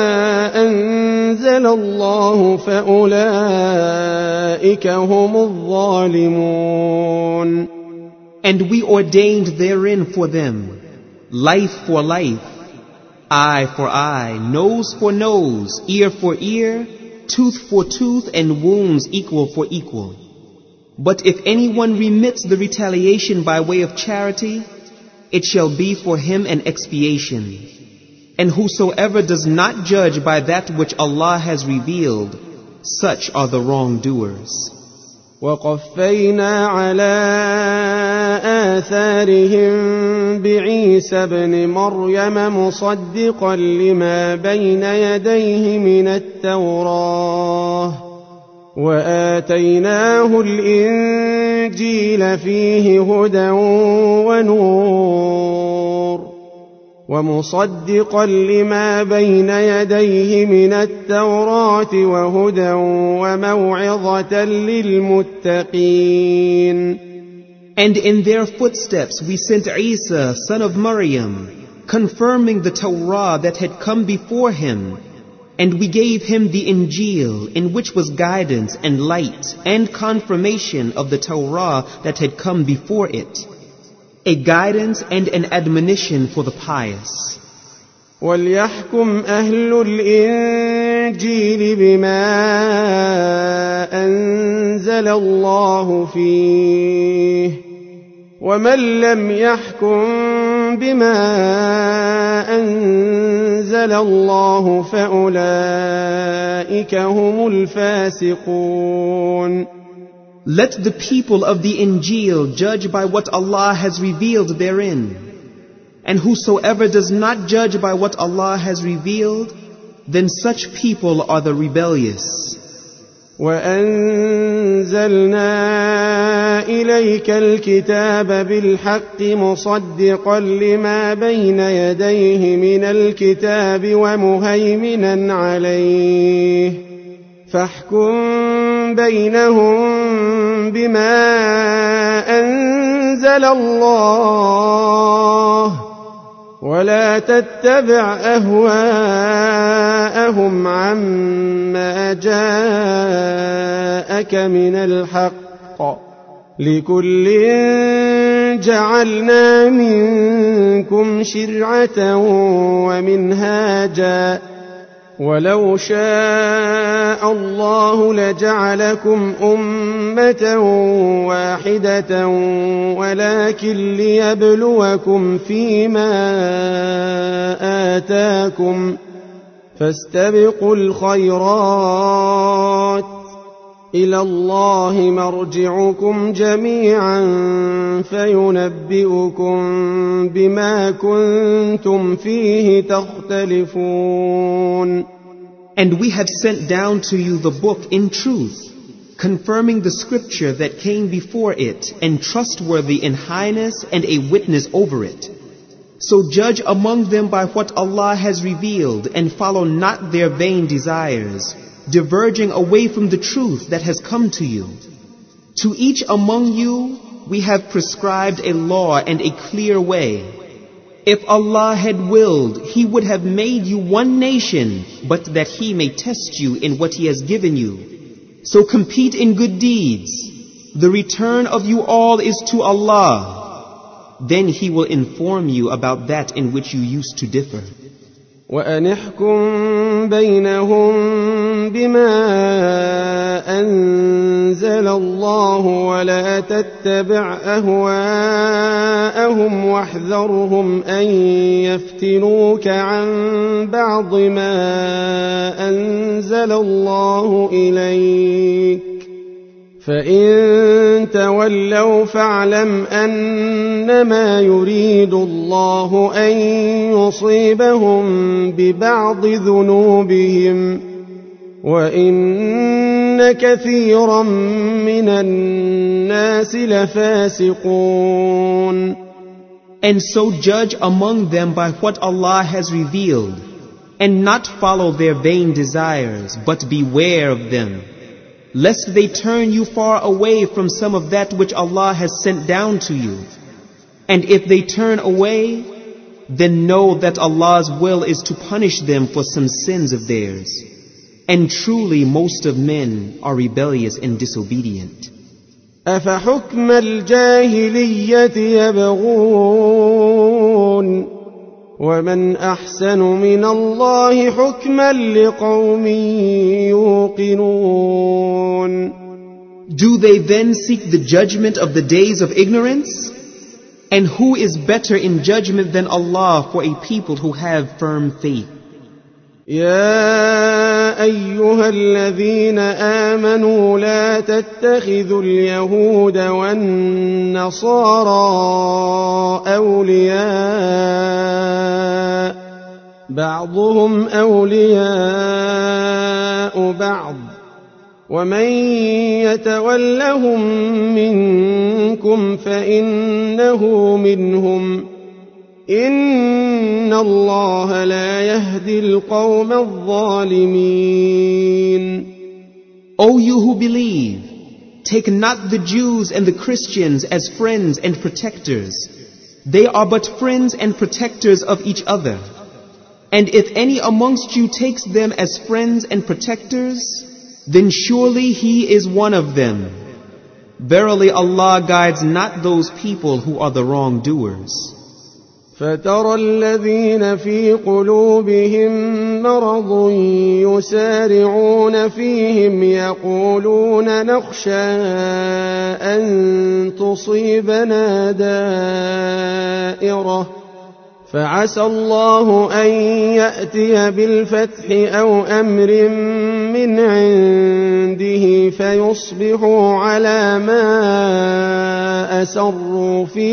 أنزل الله فأولئك هم الظالمون. And we ordained therein for them life for life, eye for eye, nose for nose, ear for ear, tooth for tooth, and wounds equal for equal. But if anyone remits the retaliation by way of charity, it shall be for him an expiation. And whosoever does not judge by that which Allah has revealed, such are the wrongdoers. وقفينا على آثارهم بعيسى ابن مريم مصدقا لما بين يديه من التوراة وآتيناه الإنجيل فيه هدى ونور ومصدقا لما بين يديه من التوراة وهدى وموعظة للمتقين. And in their footsteps we sent Isa, son of Maryam, confirming the Torah that had come before him, and we gave him the Injil, in which was guidance and light and confirmation of the Torah that had come before it, a guidance and an admonition for the pious. وَلْيَحْكُمْ أَهْلُ الْإِنْجِيلِ بِمَا أَنزَلَ اللَّهُ فِيهِ وَمَنْ لَمْ يَحْكُمْ بِمَا أَنزَلَ اللَّهُ فَأُولَئِكَ هُمُ الْفَاسِقُونَ. Let the people of the Injil judge by what Allah has revealed therein. And whosoever does not judge by what Allah has revealed, then such people are the rebellious. وَأَنزَلْنَا إِلَيْكَ الْكِتَابَ بِالْحَقِّ مُصَدِّقًا لِمَا بَيْنَ يَدَيْهِ مِنَ الْكِتَابِ وَمُهَيْمِنًا عَلَيْهِ فَاحْكُم بَيْنَهُم بِمَا أَنزَلَ اللَّهُ ولا تتبع أهواءهم عما جاءك من الحق لكل جعلنا منكم شرعة ومنهاجا ولو شاء الله لجعلكم أمة واحدة ولكن ليبلوكم فيما آتاكم فاستبقوا الخيرات إلى الله مرجعكم جميعا فينبئكم بما كنتم فيه تختلفون. And we have sent down to you the book in truth, confirming the scripture that came before it, and trustworthy in highness and a witness over it. So judge among them by what Allah has revealed, and follow not their vain desires, diverging away from the truth that has come to you. To each among you we have prescribed a law and a clear way. If Allah had willed, He would have made you one nation, but that He may test you in what He has given you. So compete in good deeds. The return of you all is to Allah. Then He will inform you about that in which you used to differ. وَأَنِحْكُمْ بَيْنَهُمْ بِمَا أَنزَلَ اللَّهُ وَلَا تَتَّبِعْ أَهْوَاءَهُمْ وَاحْذَرْهُمْ أَنْ يَفْتِنُوكَ عَنْ بَعْضِ مَا أَنزَلَ اللَّهُ إِلَيْكَ فَإِن تَوَلَّوْا فَاعْلَمْ أَنَّمَا يُرِيدُ اللَّهُ أَن يُصِيبَهُم بِبَعْضِ ذُنُوبِهِمْ وَإِنَّ كَثِيرًا مِّنَ النَّاسِ لَفَاسِقُونَ. And so judge among them by what Allah has revealed, and not follow their vain desires, but beware of them, lest they turn you far away from some of that which Allah has sent down to you. And if they turn away, then know that Allah's will is to punish them for some sins of theirs. And truly most of men are rebellious and disobedient. أَفَحُكْمَ الْجَاهِلِيَّةِ يَبْغُونَ وَمَنْ أَحْسَنُ مِنَ اللَّهِ حُكْمًا لِقَوْمٍ يُوقِنُونَ. Do they then seek the judgment of the days of ignorance? And who is better in judgment than Allah for a people who have firm faith? يا أيها الذين آمنوا لا تتخذوا اليهود والنصارى أولياء بعضهم أولياء بعض ومن يتولهم منكم فإنه منهم إن الله لا يهدي القوم الظالمين. O you who believe, take not the Jews and the Christians as friends and protectors. They are but friends and protectors of each other. And if any amongst you takes them as friends and protectors, then surely he is one of them. Verily Allah guides not those people who are the wrongdoers. فترى الذين في قلوبهم مرض يسارعون فيهم يقولون نخشى أن تصيبنا دائرة فعسى الله أن يأتي بالفتح أو أمر من عنده فيصبحوا على ما أسروا في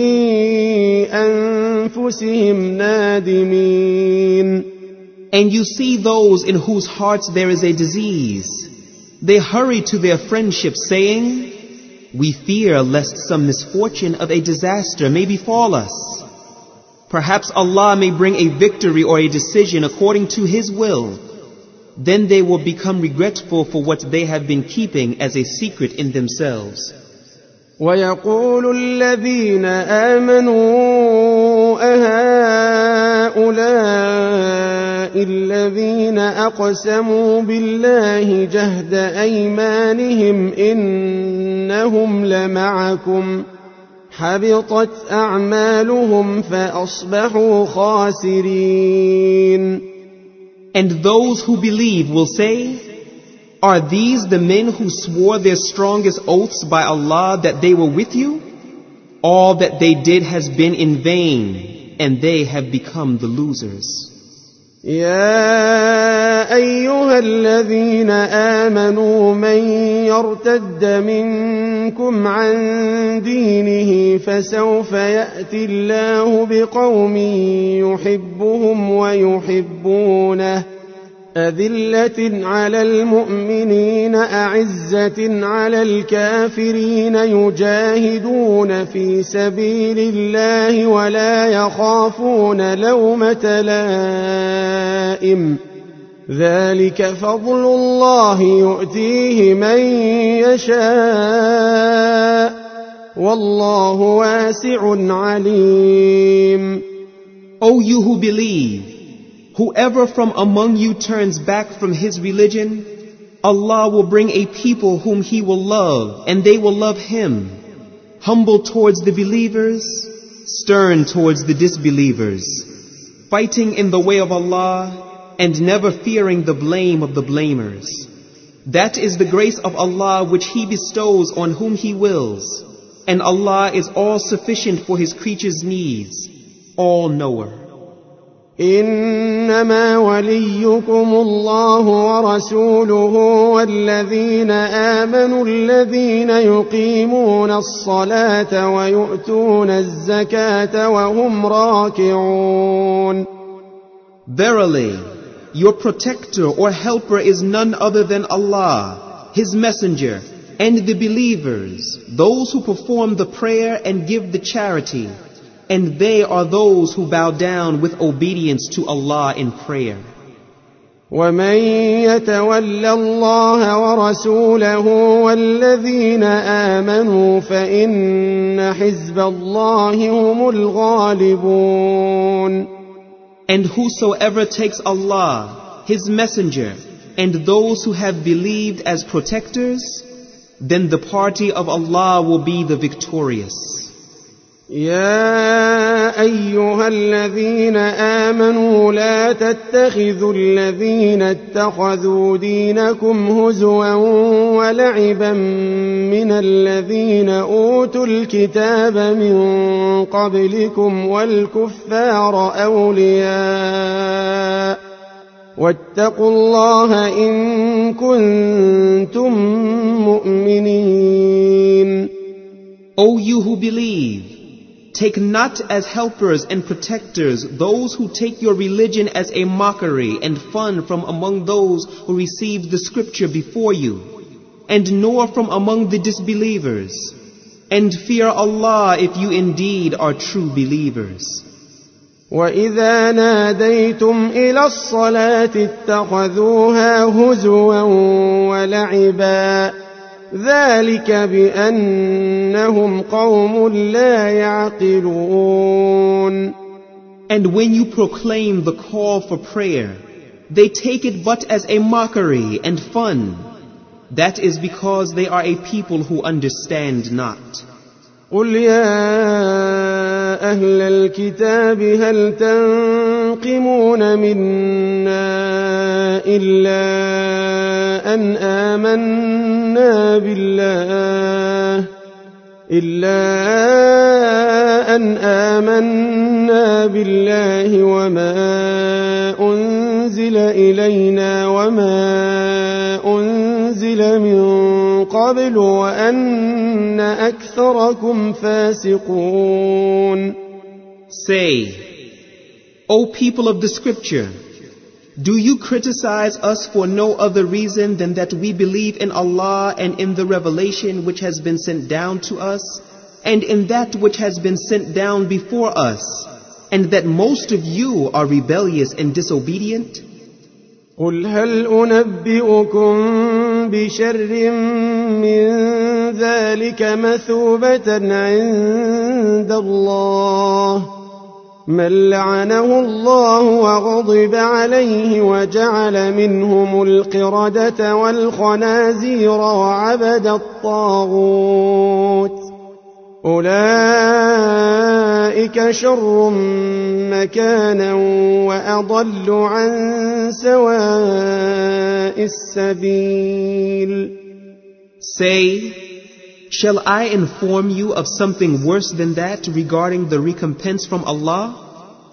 أنفسهم نادمين. And you see those in whose hearts there is a disease. They hurry to their friendship saying, we fear lest some misfortune of a disaster may befall us. Perhaps Allah may bring a victory or a decision according to His will. Then they will become regretful for what they have been keeping as a secret in themselves. وَيَقُولُ الَّذِينَ آمَنُوا أَهَؤُلَاءِ الَّذِينَ أَقْسَمُوا بِاللَّهِ جَهْدَ أَيْمَانِهِمْ إِنَّهُمْ لَمَعَكُمْ حبطت أعمالهم فأصبحوا خاسرين. And those who believe will say, are these the men who swore their strongest oaths by Allah that they were with you? All that they did has been in vain, and they have become the losers. يا أيها الذين آمنوا من يرتد منكم عن دينه فسوف يأتي الله بقوم يحبهم ويحبونه أذلة على المؤمنين أعزة على الكافرين يجاهدون في سبيل الله ولا يخافون لومة لائم ذلك فضل الله يؤتيه من يشاء والله واسع عليم. O you who believe, whoever from among you turns back from his religion, Allah will bring a people whom He will love, and they will love Him, humble towards the believers, stern towards the disbelievers, fighting in the way of Allah, and never fearing the blame of the blamers. That is the grace of Allah which He bestows on whom He wills, and Allah is all sufficient for His creatures' needs, all knower. إنما وليكم الله ورسوله والذين آمنوا الذين يقيمون الصلاة ويؤتون الزكاة وهم راكعون. Verily, your protector or helper is none other than Allah, His messenger, and the believers, those who perform the prayer and give the charity, and they are those who bow down with obedience to Allah in prayer. ومن يتول الله ورسوله والذين آمنوا فإن حزب الله هم الغالبون. And whosoever takes Allah, His messenger, and those who have believed as protectors, then the party of Allah will be the victorious. يا أيها الذين آمنوا لا تتخذوا الذين اتخذوا دينكم هزوا ولعبا من الذين أوتوا الكتاب من قبلكم والكفار أولياء واتقوا الله إن كنتم مؤمنين. O you who believe, take not as helpers and protectors those who take your religion as a mockery and fun from among those who received the scripture before you, and nor from among the disbelievers. And fear Allah if you indeed are true believers. وَإِذَا نَادَيْتُمْ إِلَى الصَّلَاةِ اتَّخَذُوهَا هُزُوًا وَلَعِبًا ذلك بأنهم قوم لا يعقلون. And when you proclaim the call for prayer, they take it but as a mockery and fun. That is because they are a people who understand not. قل يا أهل الكتاب هل تنقمون منا إلا أن آمنا بالله وما أنزل إلينا وما أنزل من قبل وأن أكثركم فاسقون. Say, O people of the scripture, do you criticize us for no other reason than that we believe in Allah and in the revelation which has been sent down to us, and in that which has been sent down before us, and that most of you are rebellious and disobedient? قل هل أنبئكم بشر من ذلك مثوبة عند الله من لعنه الله وغضب عليه وجعل منهم القردة والخنازير وعبد الطاغوت أولئك شر مكانا وأضل عن سواء السبيل. Say, shall I inform you of something worse than that regarding the recompense from Allah?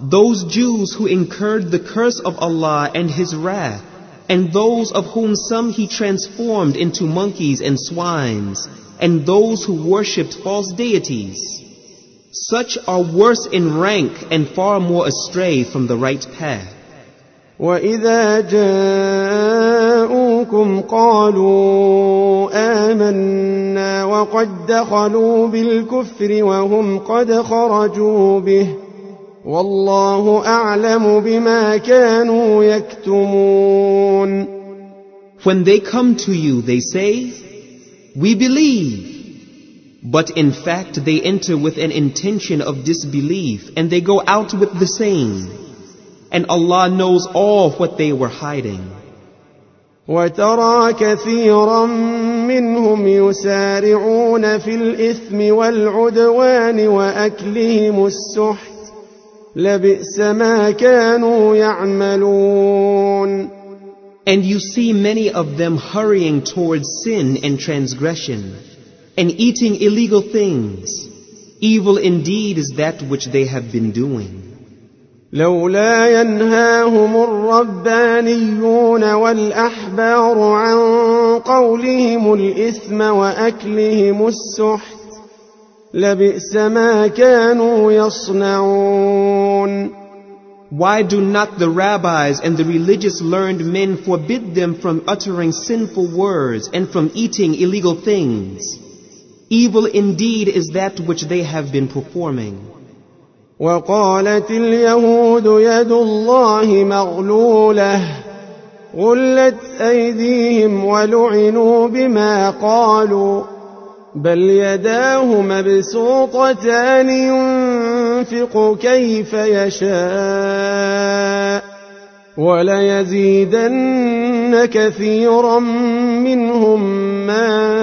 those Jews who incurred the curse of Allah and His wrath, and those of whom some He transformed into monkeys and swines, and those who worshipped false deities. Such are worse in rank and far more astray from the right path. وَإِذَا جَاءُوكُمْ قَالُوا آمَنَّا وَقَدْ دَخَلُوا بِالْكُفْرِ وَهُمْ قَدْ خَرَجُوا بِهِ وَاللَّهُ أَعْلَمُ بِمَا كَانُوا يَكْتُمُونَ. When they come to you, they say, "We believe." But in fact, they enter with an intention of disbelief, and they go out with the same. And Allah knows all what they were hiding. وَتَرَى كَثِيرًا مِّنْهُمْ يُسَارِعُونَ فِي الْإِثْمِ وَالْعُدْوَانِ وَأَكْلِهِمُ السُّحْتَ لَبِئْسَ مَا كَانُوا يَعْمَلُونَ. And you see many of them hurrying towards sin and transgression, and eating illegal things. Evil indeed is that which they have been doing. لولا ينهاهم الربانيون والأحبار عن قولهم الإثم وأكلهم السحت لبئس ما كانوا يصنعون. Why do not the rabbis and the religious learned men forbid them from uttering sinful words and from eating illegal things? Evil indeed is that which they have been performing. وقالت اليهود يد الله مغلولة غلت أيديهم ولعنوا بما قالوا بل يداه مبسوطتان ينفق كيف يشاء وليزيدن كثيرا منهم ما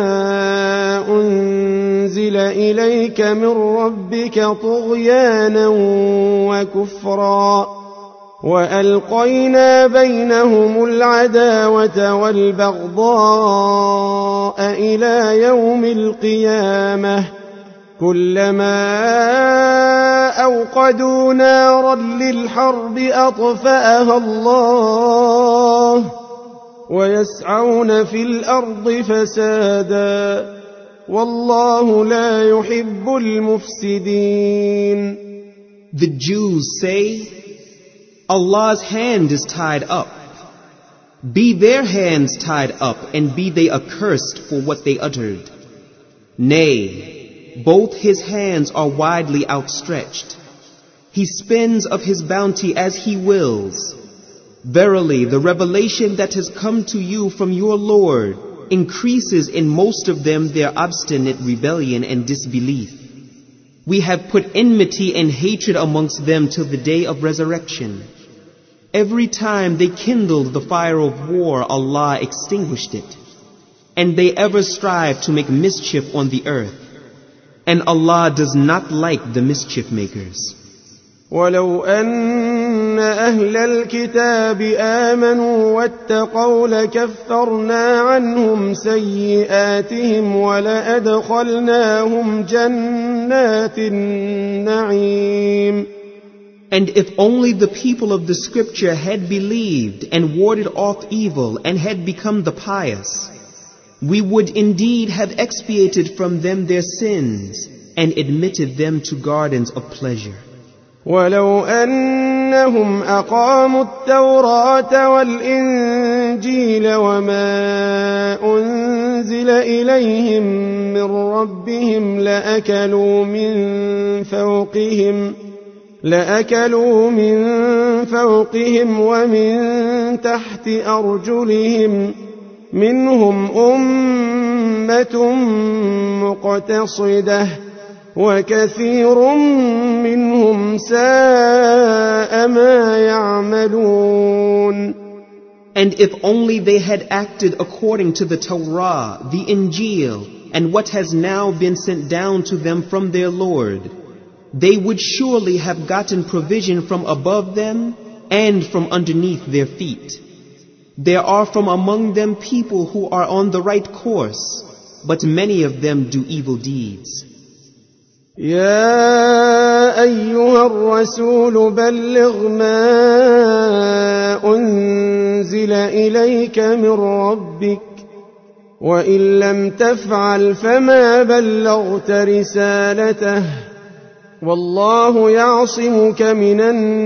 أنزل إليك من ربك طغيانا وكفرا وألقينا بينهم العداوة والبغضاء إلى يوم القيامة كلما أوقدوا نارا للحرب أطفأها الله ويسعون في الأرض فسادا والله لا يحب المفسدين. The Jews say, Allah's hand is tied up. Be their hands tied up, and be they accursed for what they uttered. Nay, both His hands are widely outstretched. He spends of His bounty as He wills. Verily, the revelation that has come to you from your Lord increases in most of them their obstinate rebellion and disbelief. We have put enmity and hatred amongst them till the day of resurrection. Every time they kindled the fire of war, Allah extinguished it. And they ever strive to make mischief on the earth. And Allah does not like the mischief makers. ولو أن أهل الكتاب آمنوا واتقوا لكفرنا عنهم سيئاتهم ولأدخلناهم جنات النعيم. And if only the people of the scripture had believed and warded off evil and had become the pious, we would indeed have expiated from them their sins and admitted them to gardens of pleasure. ولو أنهم أقاموا التوراة والإنجيل وما أنزل إليهم من ربهم لأكلوا من فوقهم ومن تحت أرجلهم منهم أمة مقتصدة وكثير منهم ساء ما يعملون. And if only they had acted according to the Torah, the Injil, and what has now been sent down to them from their Lord, they would surely have gotten provision from above them and from underneath their feet. There are from among them people who are on the right course, but many of them do evil deeds. يا أيها الرسول بلغ ما أنزل إليك من ربك وإن لم تفعل فما بلغت رسالته والله يعصمك من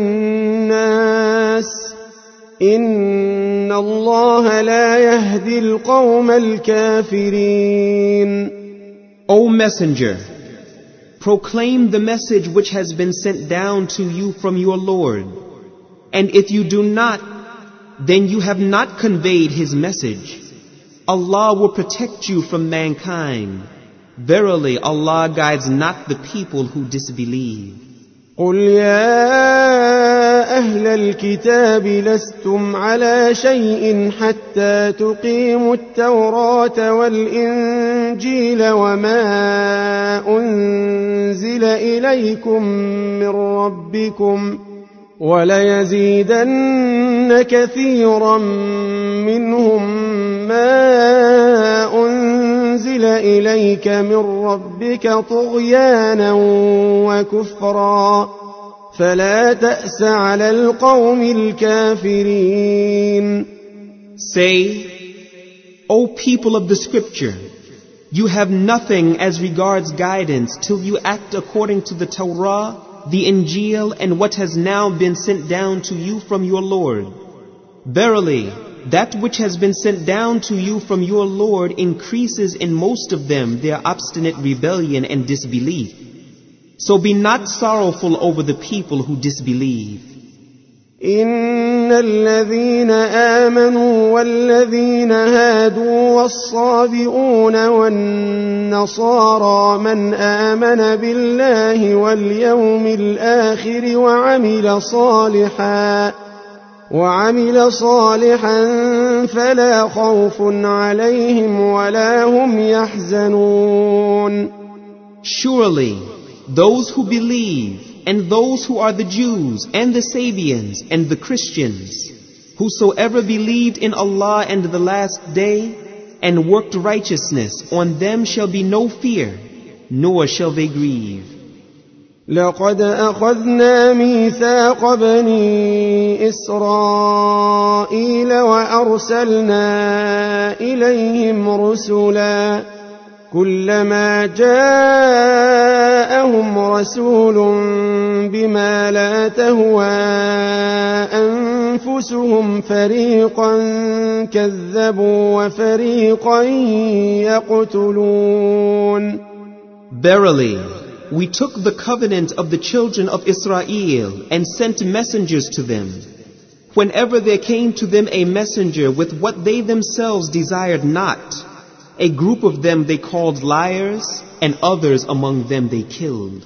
الناس إن الله لا يهدي القوم الكافرين. O Messenger, proclaim the message which has been sent down to you from your Lord, and if you do not, then you have not conveyed His message. Allah will protect you from mankind. Verily, Allah guides not the people who disbelieve. قل يا أهل الكتاب لستم على شيء حتى تقيموا التوراة والإنجيل وما أنزل إليكم من ربكم وليزيدن كثيرا منهم ما أنزل إليك من ربك طغيانا وكفرا فلا تأس على القوم الكافرين. Say, O people of the scripture, you have nothing as regards guidance till you act according to the Torah, the Injil, and what has now been sent down to you from your Lord. Verily, that which has been sent down to you from your Lord increases in most of them their obstinate rebellion and disbelief. So be not sorrowful over the people who disbelieve. إن الذين آمنوا والذين هادوا والصابئون والنصارى من آمن بالله واليوم الآخر وعمل صالحا فلا خوف عليهم ولا هم يحزنون. Surely, those who believe and those who are the Jews and the Sabians and the Christians, whosoever believed in Allah and the last day and worked righteousness, on them shall be no fear, nor shall they grieve. لقد أخذنا ميثاق بني إسرائيل وأرسلنا إليهم رسلا كلما جاءهم رسول بما لا تهوى أنفسهم فريقا كذبوا وفريقا يقتلون. Verily, we took the covenant of the children of Israel and sent messengers to them. Whenever there came to them a messenger with what they themselves desired not, a group of them they called liars, and others among them they killed.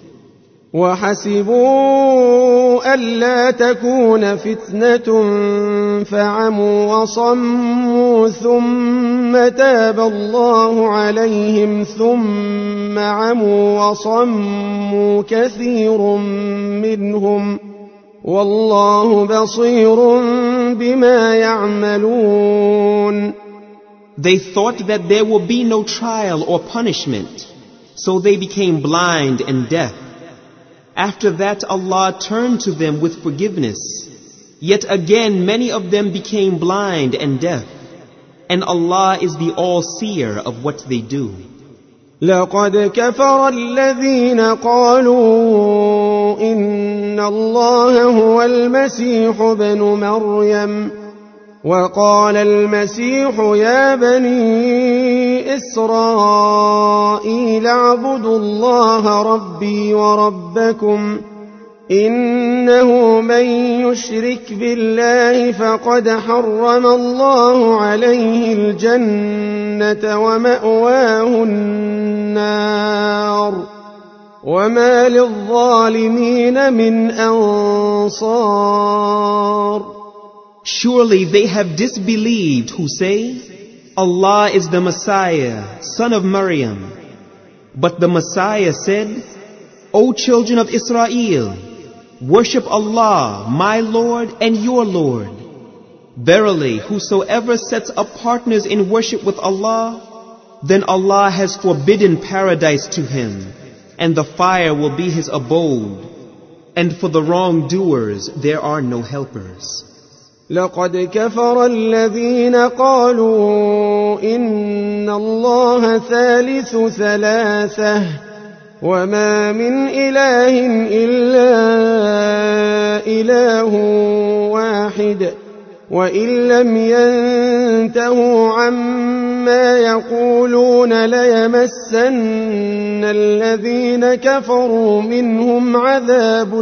وحسبوا ألا تكون فتنة فعموا وصموا ثم تاب الله عليهم ثم عموا وصموا كثير منهم والله بصير بما يعملون. They thought that there will be no trial or punishment, so they became blind and deaf. After that Allah turned to them with forgiveness. Yet again many of them became blind and deaf. And Allah is the all-seer of what they do. لقد كفر الذين قالوا إن الله هو المسيح ابن مريم وقال المسيح يا بني إسرائيل اعبدوا الله ربي وربكم إنه من يشرك بالله فقد حرم الله عليه الجنة ومأواه النار وما للظالمين من أنصار. Surely they have disbelieved who say, Allah is the Messiah, son of Maryam. But the Messiah said, O children of Israel, worship Allah, my Lord and your Lord. Verily, whosoever sets up partners in worship with Allah, then Allah has forbidden paradise to him, and the fire will be his abode, And for the wrongdoers there are no helpers. لقد كفر الذين قالوا إن الله ثالث ثلاثة وما من إله إلا إله واحد وإن لم ينتهوا عما يقولون ليمسن الذين كفروا منهم عذاب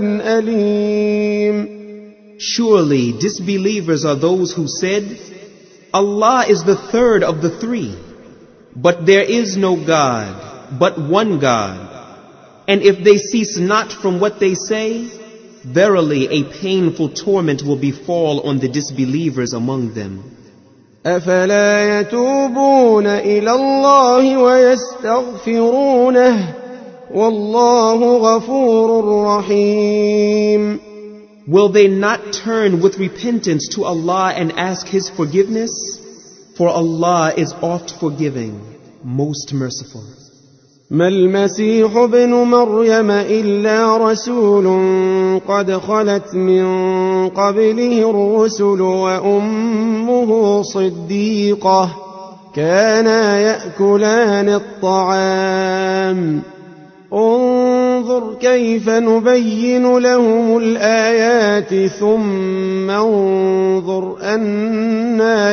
أليم. Surely disbelievers are those who said, Allah is the third of the three, but there is no God, but one God. And if they cease not from what they say, verily a painful torment will befall on the disbelievers among them. أفلا يتوبون إلى الله ويستغفرونه والله غفور رحيم. Will they not turn with repentance to Allah and ask His forgiveness? For Allah is oft forgiving, most merciful. ما المسيح ابن مريم إلا رسول قد خلت من قبله الرسل وأمه صديقة كانا يأكلان الطعام انظر كيف نبين لهم الآيات ثم انظر أنى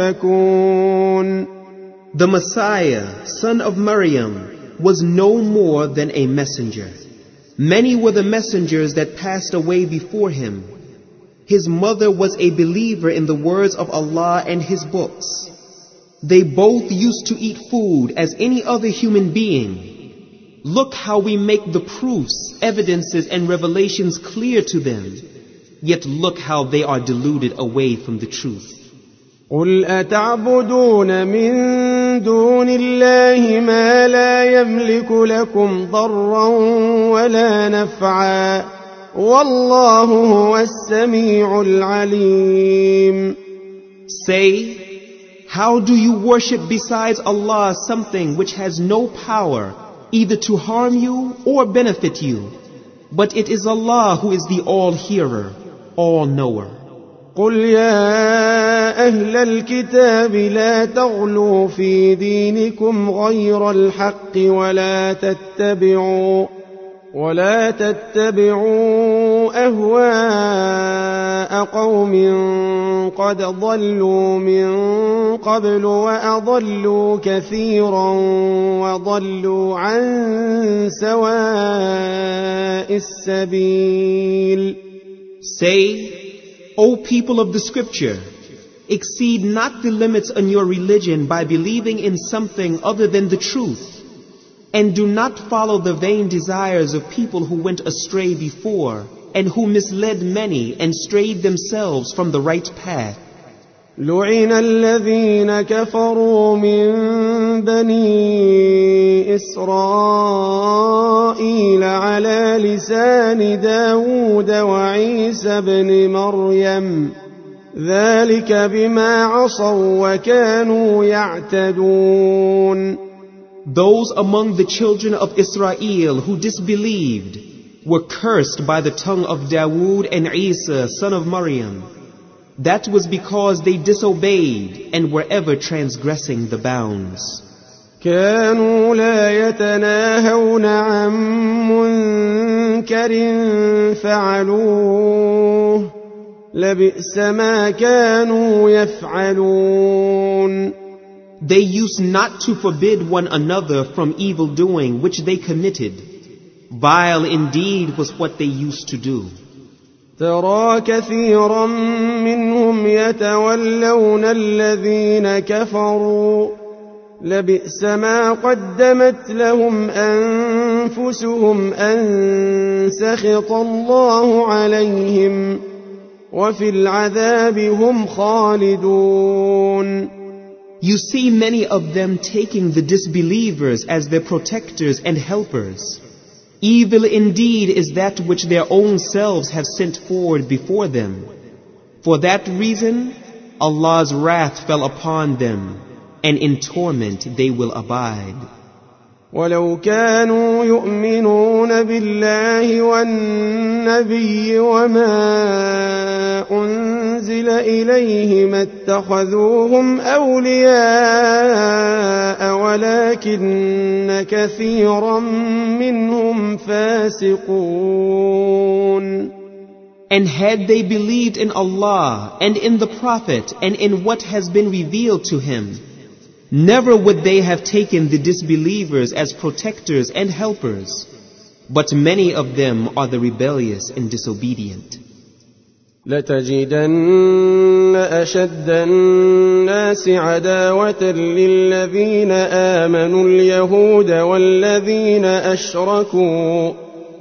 يؤفكون. The Messiah, son of Maryam, was no more than a messenger. Many were the messengers that passed away before him. His mother was a believer in the words of Allah and His books. They both used to eat food as any other human being. Look how we make the proofs, evidences, and revelations clear to them. Yet look how they are deluded away from the truth. قل أتعبدون من دون الله ما لا يملك لكم ضرا ولا نفعا والله هو السميع العليم. Say, how do you worship besides Allah something which has no power either to harm you or benefit you? But it is Allah who is the all-hearer, all-knower. قل يا أهل الكتاب لا تغلوا في دينكم غير الحق ولا تتبعوا أهواء قوم قد ضلوا من قبل وأضلوا كثيرا وضلوا عن سواء السبيل. Say, O people of the scripture, exceed not the limits on your religion by believing in something other than the truth, and do not follow the vain desires of people who went astray before, and who misled many and strayed themselves from the right path. لعن الذين كفروا من بني إسرائيل على لسان داود وعيسى بن مريم ذلك بما عصوا وكانوا يعتدون. Those among the children of Israel who disbelieved were cursed by the tongue of Dawood and Isa, son of Maryam. That was because they disobeyed and were ever transgressing the bounds. كانوا لا يتناهون عن منكر فعلوه لبئس ما كانوا يفعلون. They used not to forbid one another from evil doing which they committed. Vile indeed was what they used to do. ترى كثيرا منهم يتولون الذين كفروا لبئس ما قدمت لهم أنفسهم أن سخط الله عليهم وفي العذاب هم خالدون. You see many of them taking the disbelievers as their protectors and helpers. Evil indeed is that which their own selves have sent forward before them. For that reason, Allah's wrath fell upon them, and in torment they will abide. ولو كانوا يؤمنون بالله والنبي وما أنزل إليه ما اتخذوهم أولياء ولكن كثيرا منهم فاسقون. And had they believed in Allah and in the Prophet and in what has been revealed to him, never would they have taken the disbelievers as protectors and helpers, but many of them are the rebellious and disobedient. لتجدن أشد الناس عداوة للذين آمنوا اليهود والذين أشركوا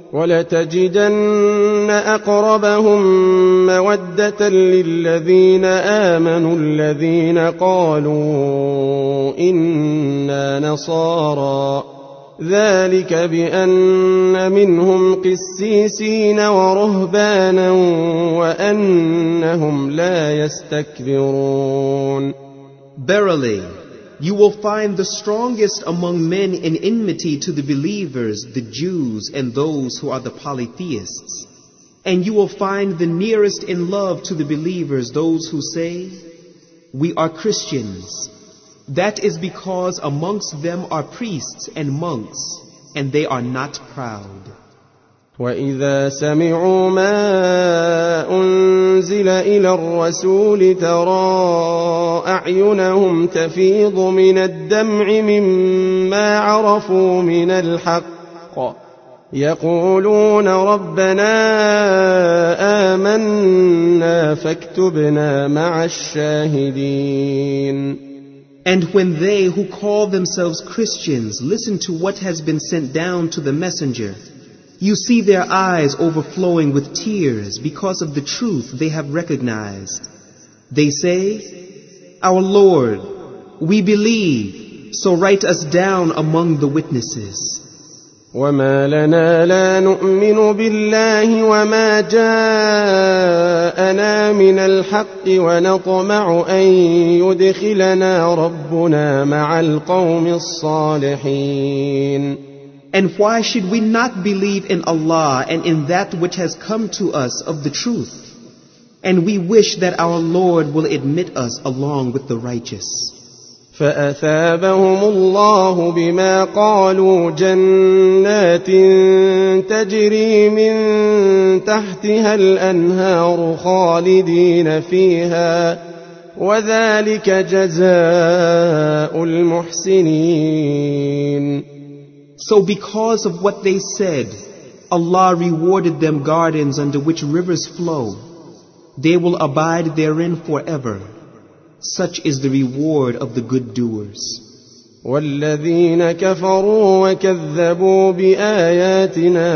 ولتجدن أقربهم مودة للذين آمنوا الذين قالوا إنا نصارى ذلك بأن منهم قسيسين ورهبانا وأنهم لا يستكبرون. Verily, you will find the strongest among men in enmity to the believers, the Jews and those who are the polytheists. And you will find the nearest in love to the believers those who say, "We are Christians." That is because amongst them are priests and monks, and they are not proud. وَإِذَا سَمِعُوا مَا أُنزِلَ إِلَى الرَّسُولِ تَرَىٰ أَعْيُنَهُمْ تَفِيضُ مِنَ الدَّمْعِ مِمَّا عَرَفُوا مِنَ الْحَقِّ يَقُولُونَ رَبَّنَا آمَنَّا فَاكْتُبْنَا مَعَ الشَّاهِدِينَ. And when they who call themselves Christians listen to what has been sent down to the messenger, you see their eyes overflowing with tears because of the truth they have recognized. They say, "Our Lord, we believe, so write us down among the witnesses." وما لنا لا نؤمن بالله وما جاءنا من الحق ونطمع أن يدخلنا ربنا مع القوم الصالحين. And why should we not believe in Allah and in that which has come to us of the truth? And we wish that our Lord will admit us along with the righteous. فأثابهم الله بما قالوا جنات تجري من تحتها الأنهار خالدين فيها وذلك جزاء المحسنين. So because of what they said, Allah rewarded them gardens under which rivers flow. They will abide therein forever. Such is the reward of the good doers. والذين كفروا وكذبوا بآياتنا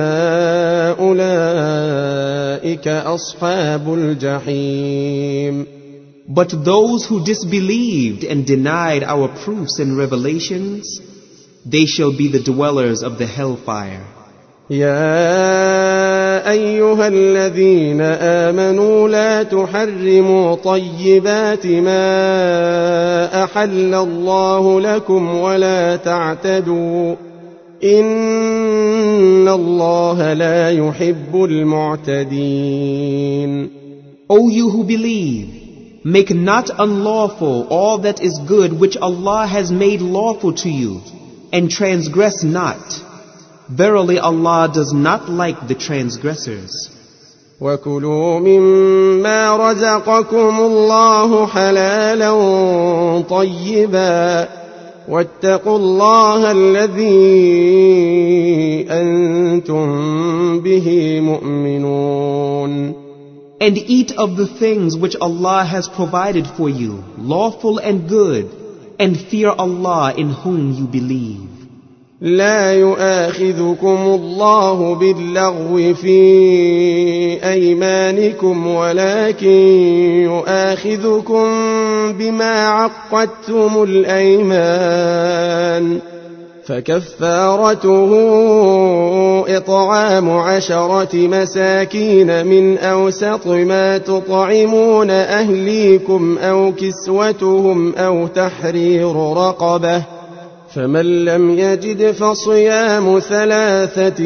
أولئك أصحاب الجحيم. But those who disbelieved and denied our proofs and revelations, they shall be the dwellers of the hellfire. يا أيها الذين آمنوا لا تحرموا طيبات ما أحل الله لكم ولا تعتدوا إن الله لا يحب المعتدين. O you who believe, make not unlawful all that is good which Allah has made lawful to you, and transgress not. Verily Allah does not like the transgressors. وكلوا مما رزقكم الله حلالا طيبا واتقوا الله الذي أنتم به مؤمنون. And eat of the things which Allah has provided for you, lawful and good, and fear Allah in whom you believe. لا يؤاخذكم الله باللغو في أيمانكم ولكن يؤاخذكم بما عقدتم الأيمان فكفارته إطعام 10 مساكين من أوسط ما تطعمون أهليكم أو كسوتهم أو تحرير رقبة فمن لم يجد فصيام 3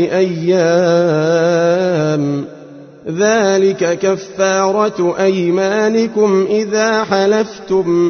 أيام ذلك كفارة أيمانكم إذا حلفتم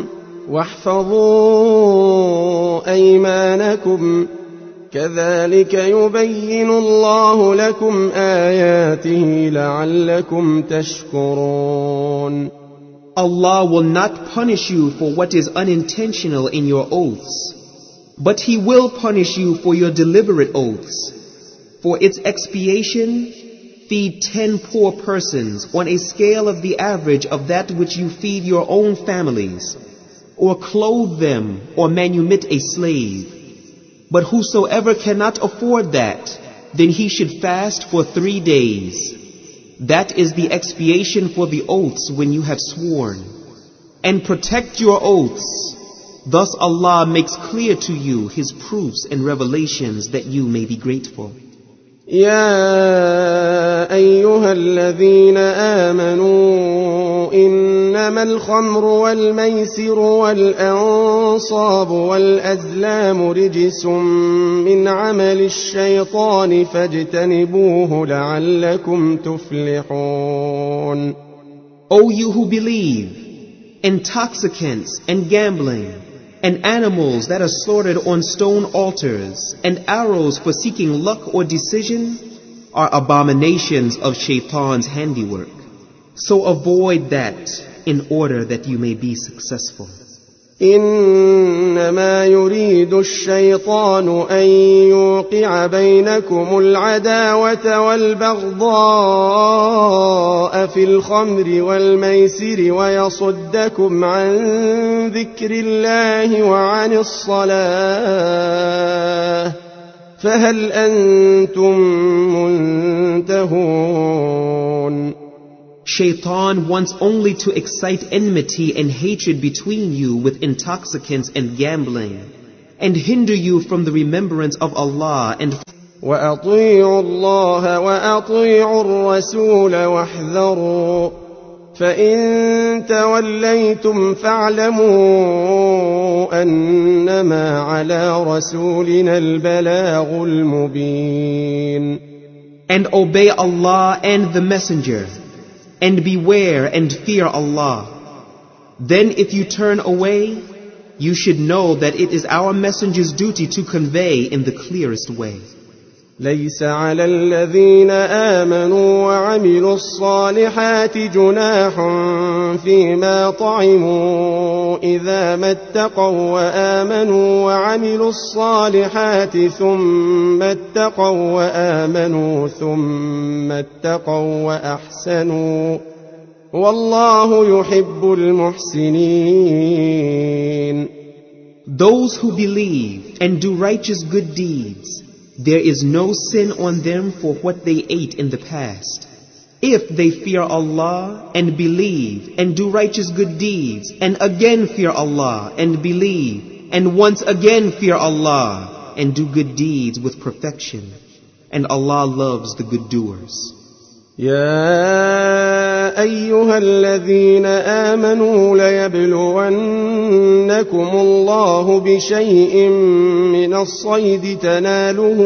واحفظوا أيمانكم كذلك يبين الله لكم آياته لعلكم تشكرون. Allah will not punish you for what is unintentional in your oaths, but He will punish you for your deliberate oaths. For its expiation, feed 10 poor persons on a scale of the average of that which you feed your own families, or clothe them, or manumit a slave. But whosoever cannot afford that, then he should fast for 3 days. That is the expiation for the oaths when you have sworn. And protect your oaths. Thus Allah makes clear to you His proofs and revelations that you may be grateful. يا أيها الذين آمنوا إنما الخمر والميسر والأنصاب والأزلام رجس من عمل الشيطان فاجتنبوه لعلكم تفلحون. O you who believe, intoxicants and gambling, and animals that are slaughtered on stone altars, and arrows for seeking luck or decision are abominations of Shaitan's handiwork. So avoid that in order that you may be successful. إنما يريد الشيطان أن يوقع بينكم العداوة والبغضاء في الخمر والميسر ويصدكم عن ذكر الله وعن الصلاة فهل أنتم منتهون. Shaitan wants only to excite enmity and hatred between you with intoxicants and gambling, and hinder you from the remembrance of Allah and وأطيعوا الله وأطيعوا الرسول واحذروا فإن توليتم فاعلموا أنما على رسولنا البلاغ المبين. And obey Allah and the Messenger, and beware and fear Allah. Then if you turn away, you should know that it is our Messenger's duty to convey in the clearest way. ليس على الذين آمنوا وعملوا الصالحات جناح فيما طعموا إذا ما اتقوا وآمنوا وعملوا الصالحات ثم اتقوا وآمنوا ثم اتقوا وأحسنوا والله يحب المحسنين. Those who believe and do righteous good deeds, there is no sin on them for what they ate in the past. If they fear Allah and believe and do righteous good deeds, and again fear Allah and believe, and once again fear Allah and do good deeds with perfection, and Allah loves the good doers. يا أيها الذين آمنوا ليبلونكم الله بشيء من الصيد تناله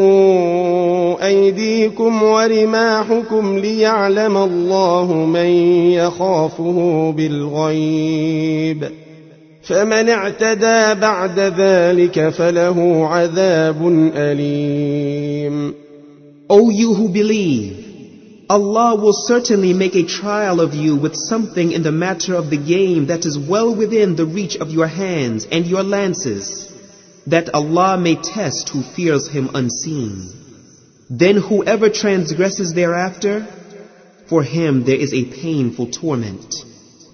أيديكم ورماحكم ليعلم الله من يخافه بالغيب فمن اعتدى بعد ذلك فله عذاب أليم. O you who believe, Allah will certainly make a trial of you with something in the matter of the game that is well within the reach of your hands and your lances, that Allah may test who fears Him unseen. Then whoever transgresses thereafter, for him there is a painful torment.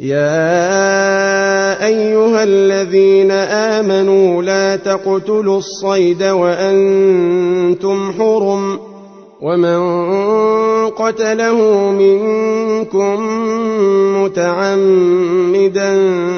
يا أيها الذين آمنوا لا تقتلوا الصيد وأنتم حرم ومن قتله منكم متعمدا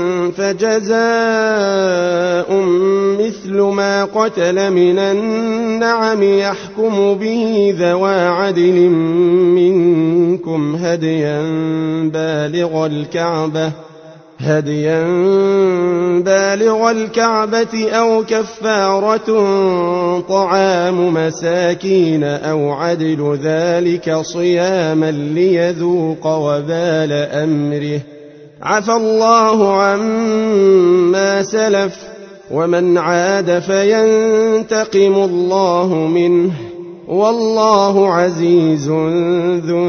فجزاء مثل ما قتل من النعم يحكم به ذوى عدل منكم هديا بالغ الكعبة هديا بالغ الكعبة أو كفارة طعام مساكين أو عدل ذلك صياما ليذوق وبال أمره عفى الله عما سلف ومن عاد فينتقم الله منه والله عزيز ذو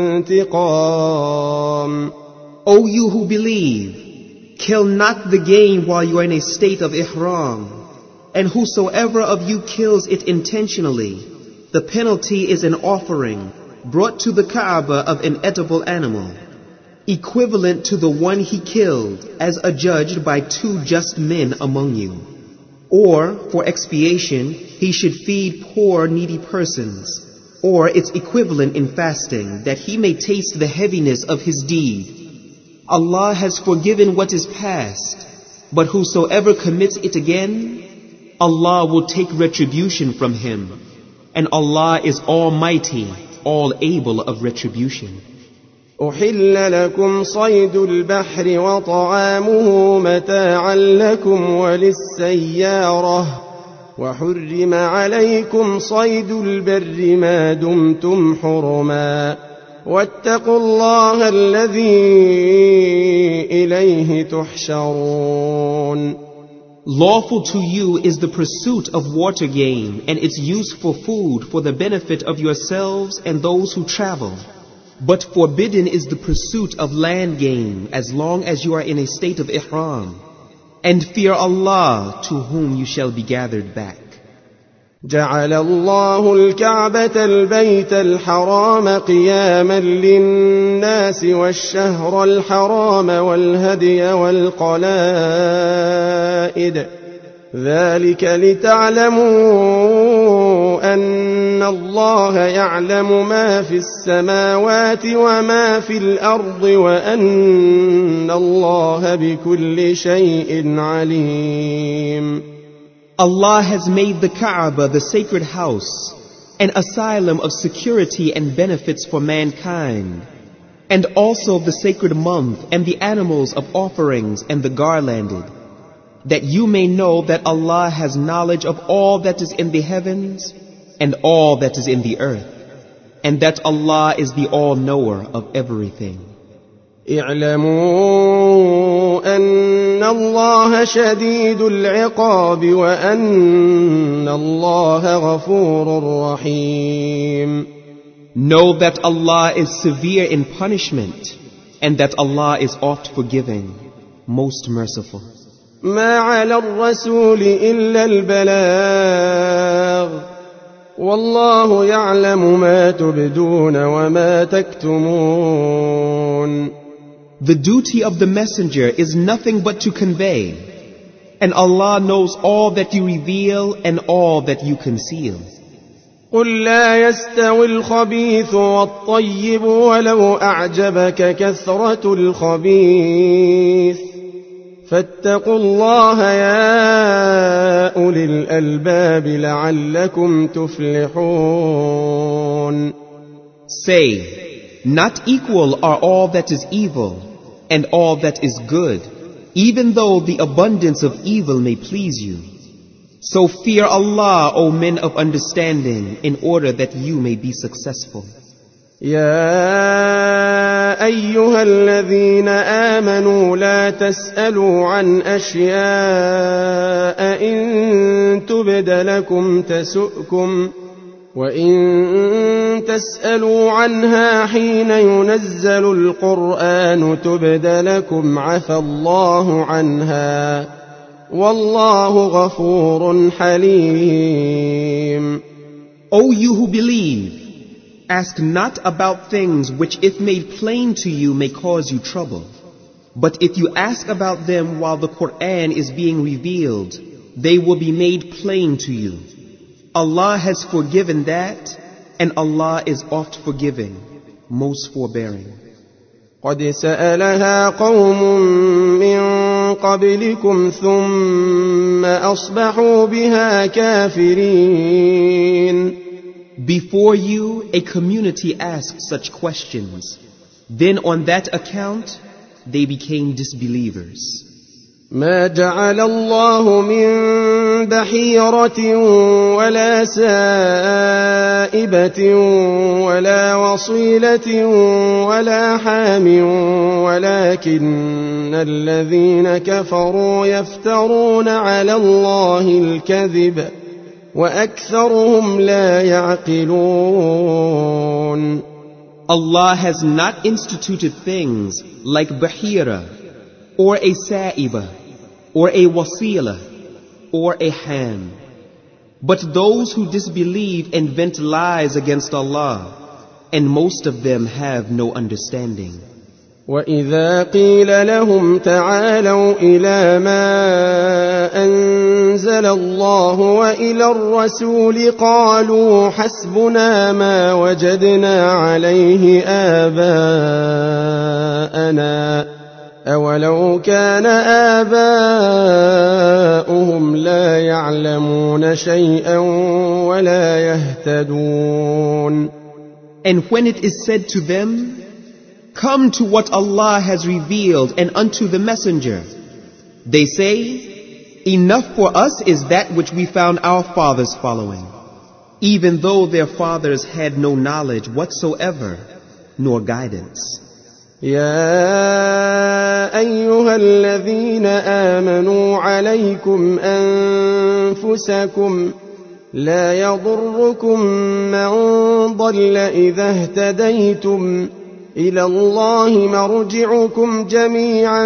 انتقام. O you who believe, kill not the game while you are in a state of ihram, and whosoever of you kills it intentionally, the penalty is an offering brought to the Kaaba of an edible animal, equivalent to the one he killed, as adjudged by 2 just men among you. Or, for expiation, he should feed poor needy persons, or its equivalent in fasting, that he may taste the heaviness of his deed. Allah has forgiven what is past, but whosoever commits it again, Allah will take retribution from him, and Allah is almighty, all able of retribution. أحل لكم صيد البحر وطعامه متاعا لكم وللسيارة وحرم عليكم صيد البر ما دمتم حرما واتقوا الله الذي إليه تحشرون. Lawful to you is the pursuit of water game and its use for food for the benefit of yourselves and those who travel. But forbidden is the pursuit of land game as long as you are in a state of ihram. And fear Allah to whom you shall be gathered back. جعل الله الكعبة البيت الحرام قياما للناس والشهر الحرام والهدي والقلائد ذلك لتعلموا أن الله يعلم ما في السماوات وما في الأرض وأن الله بكل شيء عليم. Allah has made the Kaaba the sacred house, an asylum of security and benefits for mankind, and also the sacred month and the animals of offerings and the garlanded, that you may know that Allah has knowledge of all that is in the heavens and all that is in the earth, and that Allah is the all-knower of everything. اعلموا أن الله شديد العقاب وأن الله غفور رحيم. Know that Allah is severe in punishment, and that Allah is oft forgiving, most merciful. ما على الرسول إلا البلاغ والله يعلم ما تبدون وما تكتمون. The duty of the messenger is nothing but to convey, and Allah knows all that you reveal and all that you conceal. قل لا يستوي الخبيث والطيب ولو أعجبك كثرة الخبيث فاتقوا الله يا أولي الألباب لعلكم تفلحون. Say, not equal are all that is evil and all that is good, even though the abundance of evil may please you. So fear Allah, O men of understanding, in order that you may be successful. يا أيها الذين آمنوا لا تسألوا عن أشياء إن تبد لكم تسؤكم وإن تسألوا عنها حين ينزل القرآن تبد لكم عفى الله عنها والله غفور حليم. O you who believe, ask not about things which if made plain to you may cause you trouble. But if you ask about them while the Qur'an is being revealed, they will be made plain to you. Allah has forgiven that, and Allah is oft forgiving, most forbearing. قد سألها قوم من قبلكم ثم أصبحوا بها كافرين. Before you, a community asked such questions. Then on that account, they became disbelievers. ما جعل الله من بحيرة ولا سائبة ولا وصيلة ولا حام ولكن الذين كفروا يفترون على الله الكذب وأكثرهم لا يعقلون. Allah has not instituted things like Bahira, or a Sa'iba, or a Wasila, or a Ham. But those who disbelieve invent lies against Allah, and most of them have no understanding. وَإِذَا قِيلَ لَهُمْ تَعَالَوْا إِلَى مَا أَنزَلَ اللَّهُ وَإِلَى الرَّسُولِ قَالُوا حَسْبُنَا مَا وَجَدْنَا عَلَيْهِ آبَاءَنَا أَوَلَوْ كَانَ آبَاؤُهُمْ لَا يَعْلَمُونَ شَيْئًا وَلَا يَهْتَدُونَ. And when it is said to them, "Come to what Allah has revealed and unto the Messenger," they say, "Enough for us is that which we found our fathers following," even though their fathers had no knowledge whatsoever, nor guidance. يا أيها الذين آمنوا عليكم أنفسكم لا يضركم من ضل إذا اهتديتم إلى الله مرجعكم جميعا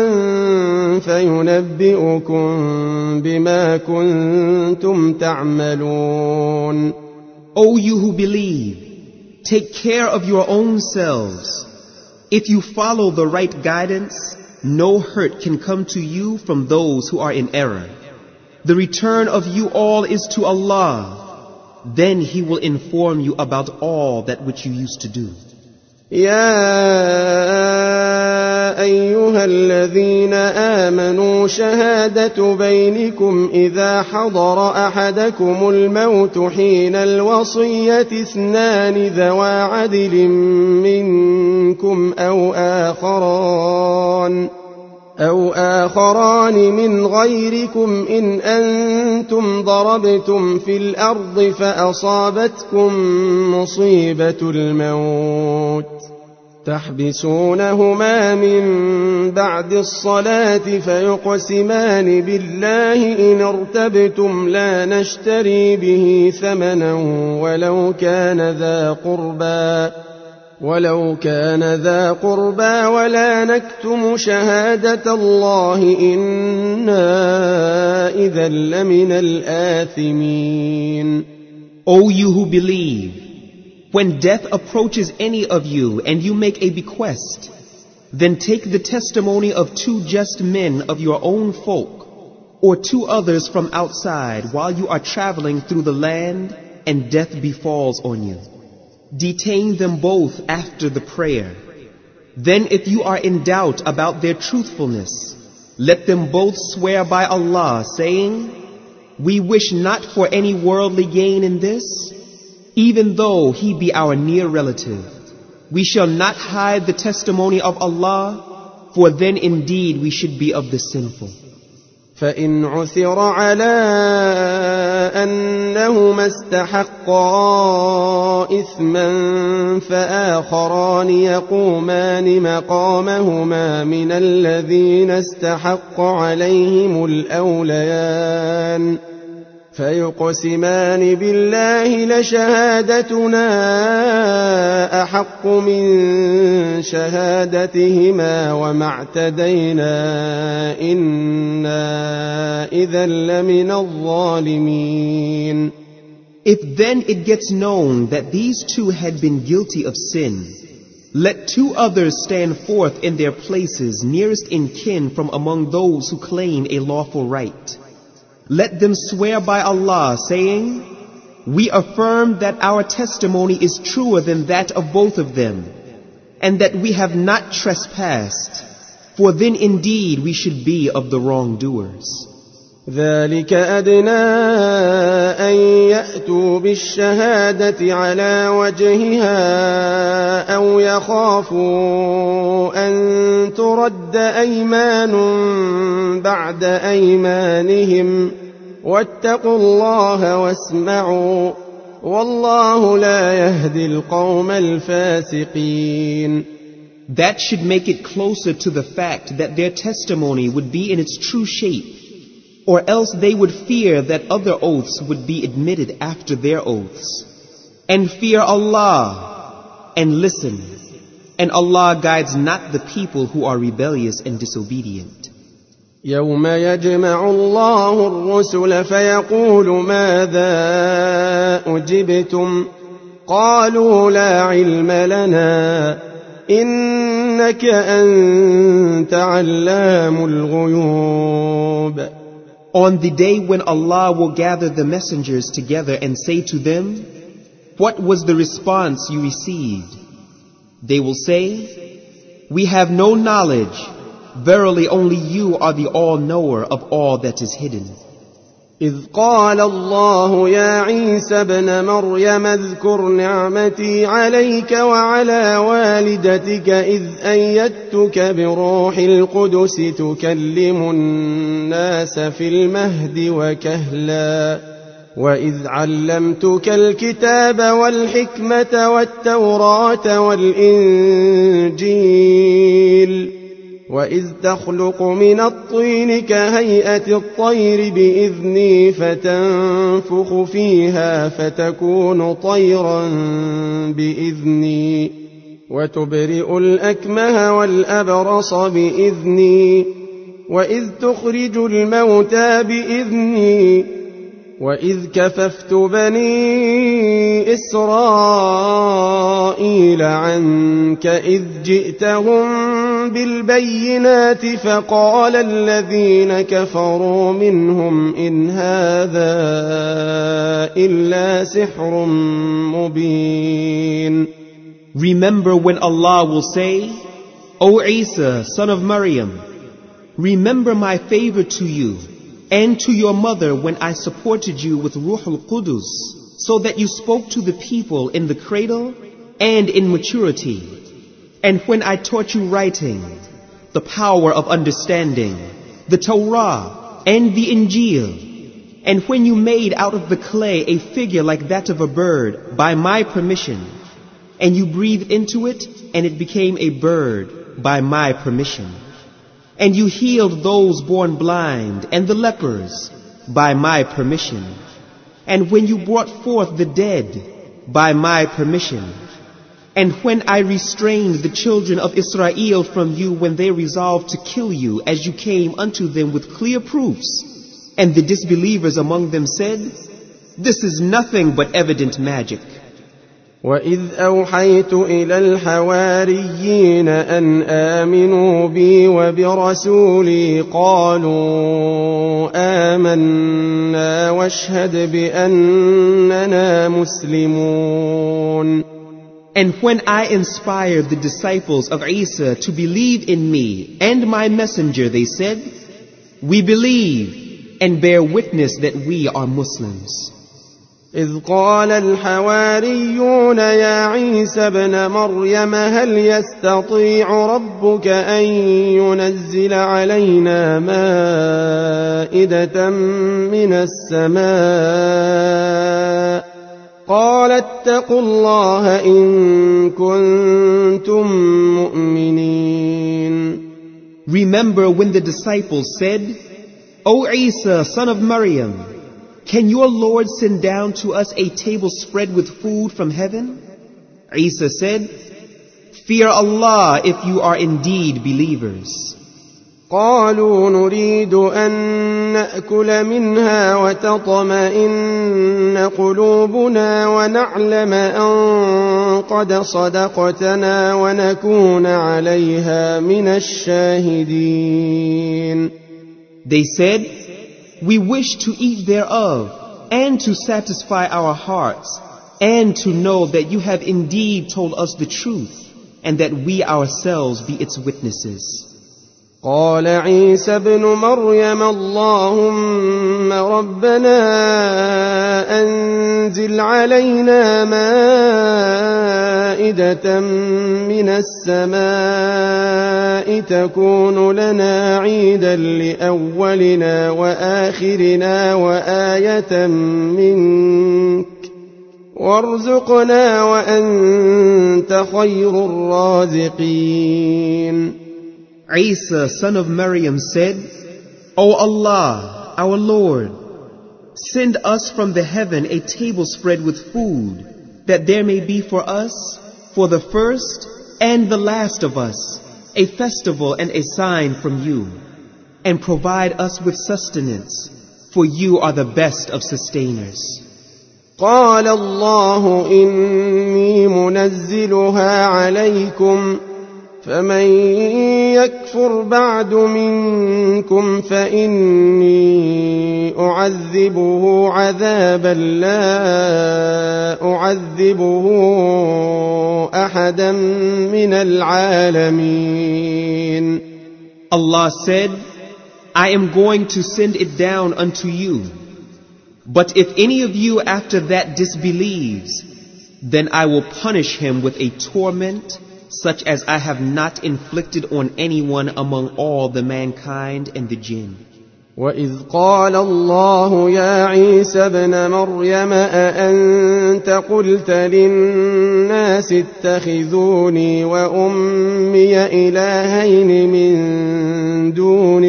فينبئكم بما كنتم تعملون. O you who believe, take care of your own selves. If you follow the right guidance, no hurt can come to you from those who are in error. The return of you all is to Allah. Then He will inform you about all that which you used to do. يا أيها الذين آمنوا شهادة بينكم إذا حضر أحدكم الموت حين الوصية اثنان ذوى عدل منكم أو آخران من غيركم إن أنتم ضربتم في الأرض فأصابتكم مصيبة الموت تحبسونهما من بعد الصلاة فيقسمان بالله إن ارتبتم لا نشتري به ثمنا ولو كان ذا قربى ولا نكتم شهادة الله إنا إذا لمن الآثمين. O you who believe, when death approaches any of you and you make a bequest, then take the testimony of two just men of your own folk, or two others from outside while you are traveling through the land and death befalls on you. Detain them both after the prayer. Then if you are in doubt about their truthfulness, let them both swear by Allah, saying, "We wish not for any worldly gain in this, even though he be our near relative. We shall not hide the testimony of Allah, for then indeed we should be of the sinful." فإن عثر على أنهما استحقا إثما فآخران يقومان مقامهما من الذين استحق عليهم الأوليان فيقسمان بالله لشهادتنا أحق من شهادتهما وما اعتدينا إنا إذا لمن الظالمين. If then it gets known that these two had been guilty of sin, let two others stand forth in their places nearest in kin from among those who claim a lawful right. Let them swear by Allah, saying, "We affirm that our testimony is truer than that of both of them, and that we have not trespassed, for then indeed we should be of the wrongdoers." ذلك أدنى أن يأتوا بالشهادة على وجهها أو يخافوا أن ترد أيمان بعد أيمانهم واتقوا الله واسمعوا والله لا يهدي القوم الفاسقين. That should make it closer to the fact that their testimony would be in its true shape, or else they would fear that other oaths would be admitted after their oaths. And fear Allah, and listen, and Allah guides not the people who are rebellious and disobedient. يوم يجمع الله الرسل فيقول ماذا أجبتم قالوا لا علم لنا إنك أنت علام الغيوب. On the day when Allah will gather the messengers together and say to them, what was the response you received? They will say, we have no knowledge. Verily only you are the all-knower of all that is hidden. إذ قال الله يا عيسى ابن مريم اذكر نعمتي عليك وعلى والدتك إذ أيدتك بروح القدس تكلم الناس في المهد وكهلا وإذ علمتك الكتاب والحكمة والتوراة والإنجيل وإذ تخلق من الطين كهيئة الطير بإذني فتنفخ فيها فتكون طيرا بإذني وتبرئ الأكمه والأبرص بإذني وإذ تخرج الموتى بإذني وإذ كففت بني إسرائيل عنك إذ جئتهم بالبينات فقال الذين كفروا منهم إن هذا إلا سحر مبين. Remember when Allah will say, O Isa, son of Maryam, remember my favor to you and to your mother when I supported you with Ruhul Qudus, so that you spoke to the people in the cradle and in maturity. And when I taught you writing, the power of understanding, the Torah and the Injil, and when you made out of the clay a figure like that of a bird by my permission, and you breathed into it and it became a bird by my permission, and you healed those born blind and the lepers by my permission, and when you brought forth the dead by my permission, and when I restrained the children of Israel from you when they resolved to kill you as you came unto them with clear proofs, and the disbelievers among them said, this is nothing but evident magic. وإذ أوحيت إلى الحواريين أن آمنوا بي وبرسولي قالوا آمنا واشهد بأننا مسلمون. And when I inspired the disciples of Isa to believe in me and my messenger, they said, we believe and bear witness that we are Muslims. إذ قال الحواريون يا عيسى ابن مريم هل يستطيع ربك أن ينزل علينا مائدة من السماء قال اتقوا الله إن كنتم مؤمنين. Remember when the disciples said, O Isa, son of Maryam, can your Lord send down to us a table spread with food from heaven? Isa said, fear Allah if you are indeed believers. قالوا نريد أن نأكل منها وتطمئن قلوبنا ونعلم أن قد صدقتنا ونكون عليها من الشاهدين. They said, we wish to eat thereof and to satisfy our hearts and to know that you have indeed told us the truth and that we ourselves be its witnesses. قال عيسى ابن مريم اللهم ربنا أنزل علينا مائدة من السماء تكون لنا عيدا لأولنا وآخرنا وآية منك وارزقنا وأنت خير الرازقين. Isa, son of Maryam, said, O Allah, our Lord, send us from the heaven a table spread with food, that there may be for us, for the first and the last of us, a festival and a sign from you, and provide us with sustenance, for you are the best of sustainers. قال الله إني منزلها عليكم فمن يكفر بعد منكم فإني أعذبه عذابا لا أعذبه أحدا من العالمين. Allah said, I am going to send it down unto you. But if any of you after that disbelieves, then I will punish him with a torment such as I have not inflicted on anyone among all the mankind and the jinn. وَإِذْ قَالَ اللَّهُ يَا عِيسَى ابْنَ مَرْيَمَ أَأَنْتَ قُلْتَ لِلنَّاسِ اتَّخِذُونِي وَأُمِّيَ إِلَٰهَيْنِ مِن دُونِ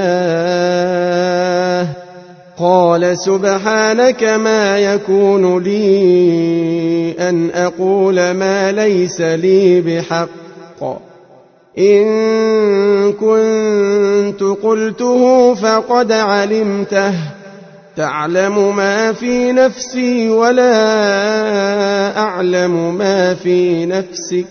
اللَّهِ قال سبحانك ما يكون لي أن أقول ما ليس لي بحق إن كنت قلته فقد علمته تعلم ما في نفسي ولا أعلم ما في نفسك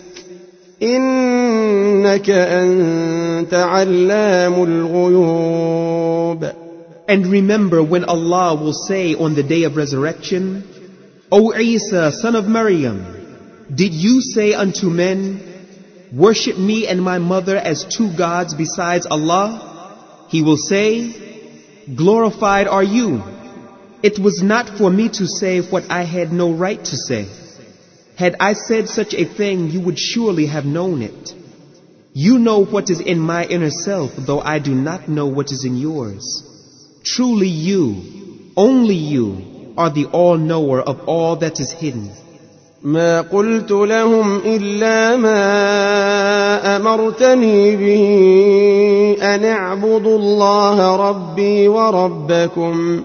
إنك أنت علام الغيوب. And remember when Allah will say on the day of resurrection, O Isa, son of Maryam, did you say unto men, worship me and my mother as two gods besides Allah? He will say, glorified are you. It was not for me to say what I had no right to say. Had I said such a thing, you would surely have known it. You know what is in my inner self, though I do not know what is in yours. Truly you, only you, are the all-knower of all that is hidden. ما قلت لهم إلا ما أمرتني به أن اعبدوا الله ربي وربكم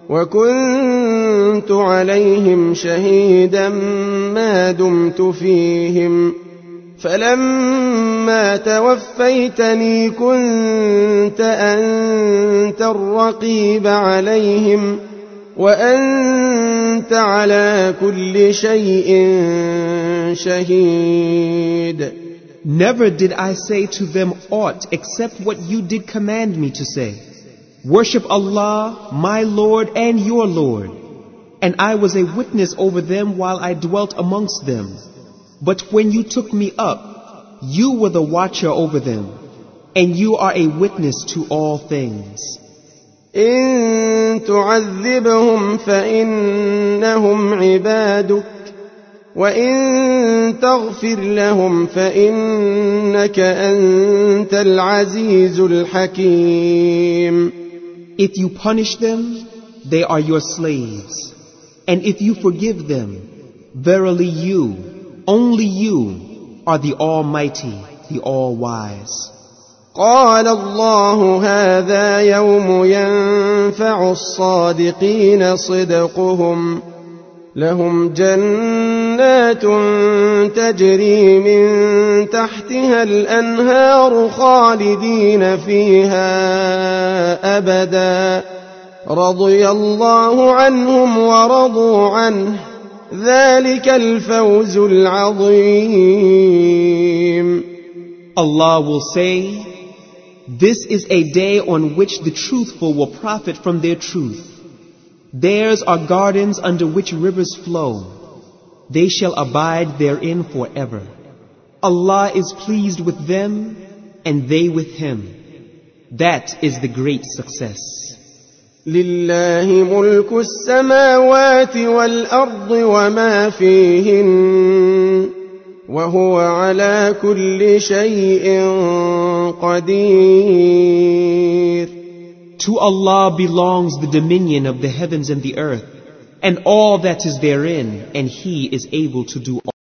وكنت عليهم شهيدا ما دمت فيهم فلما توفيتني كنت أنت الرقيب عليهم وأنت على كل شيء شهيد. Never did I say to them aught except what you did command me to say. Worship Allah, my Lord and your Lord. And I was a witness over them while I dwelt amongst them. But when you took me up, you were the watcher over them, and you are a witness to all things. إن تعذبهم فإنهم عبادك وإن تغفر لهم فإنك أنت العزيز الحكيم. If you punish them, they are your slaves. And if you forgive them, verily you, only you, are the Almighty, the All-Wise. قال الله هذا يوم ينفع الصادقين صدقهم لهم جنات تجري من تحتها الأنهار خالدين فيها أبدا رضي الله عنهم ورضوا عنه ذلك الفوز العظيم. Allah will say, this is a day on which the truthful will profit from their truth. Theirs are gardens under which rivers flow. They shall abide therein forever. Allah is pleased with them and they with Him. That is the great success. لله ملك السماوات والأرض وما فيهن وهو على كل شيء قدير. To Allah belongs the dominion of the heavens and the earth, and all that is therein, and He is able to do all.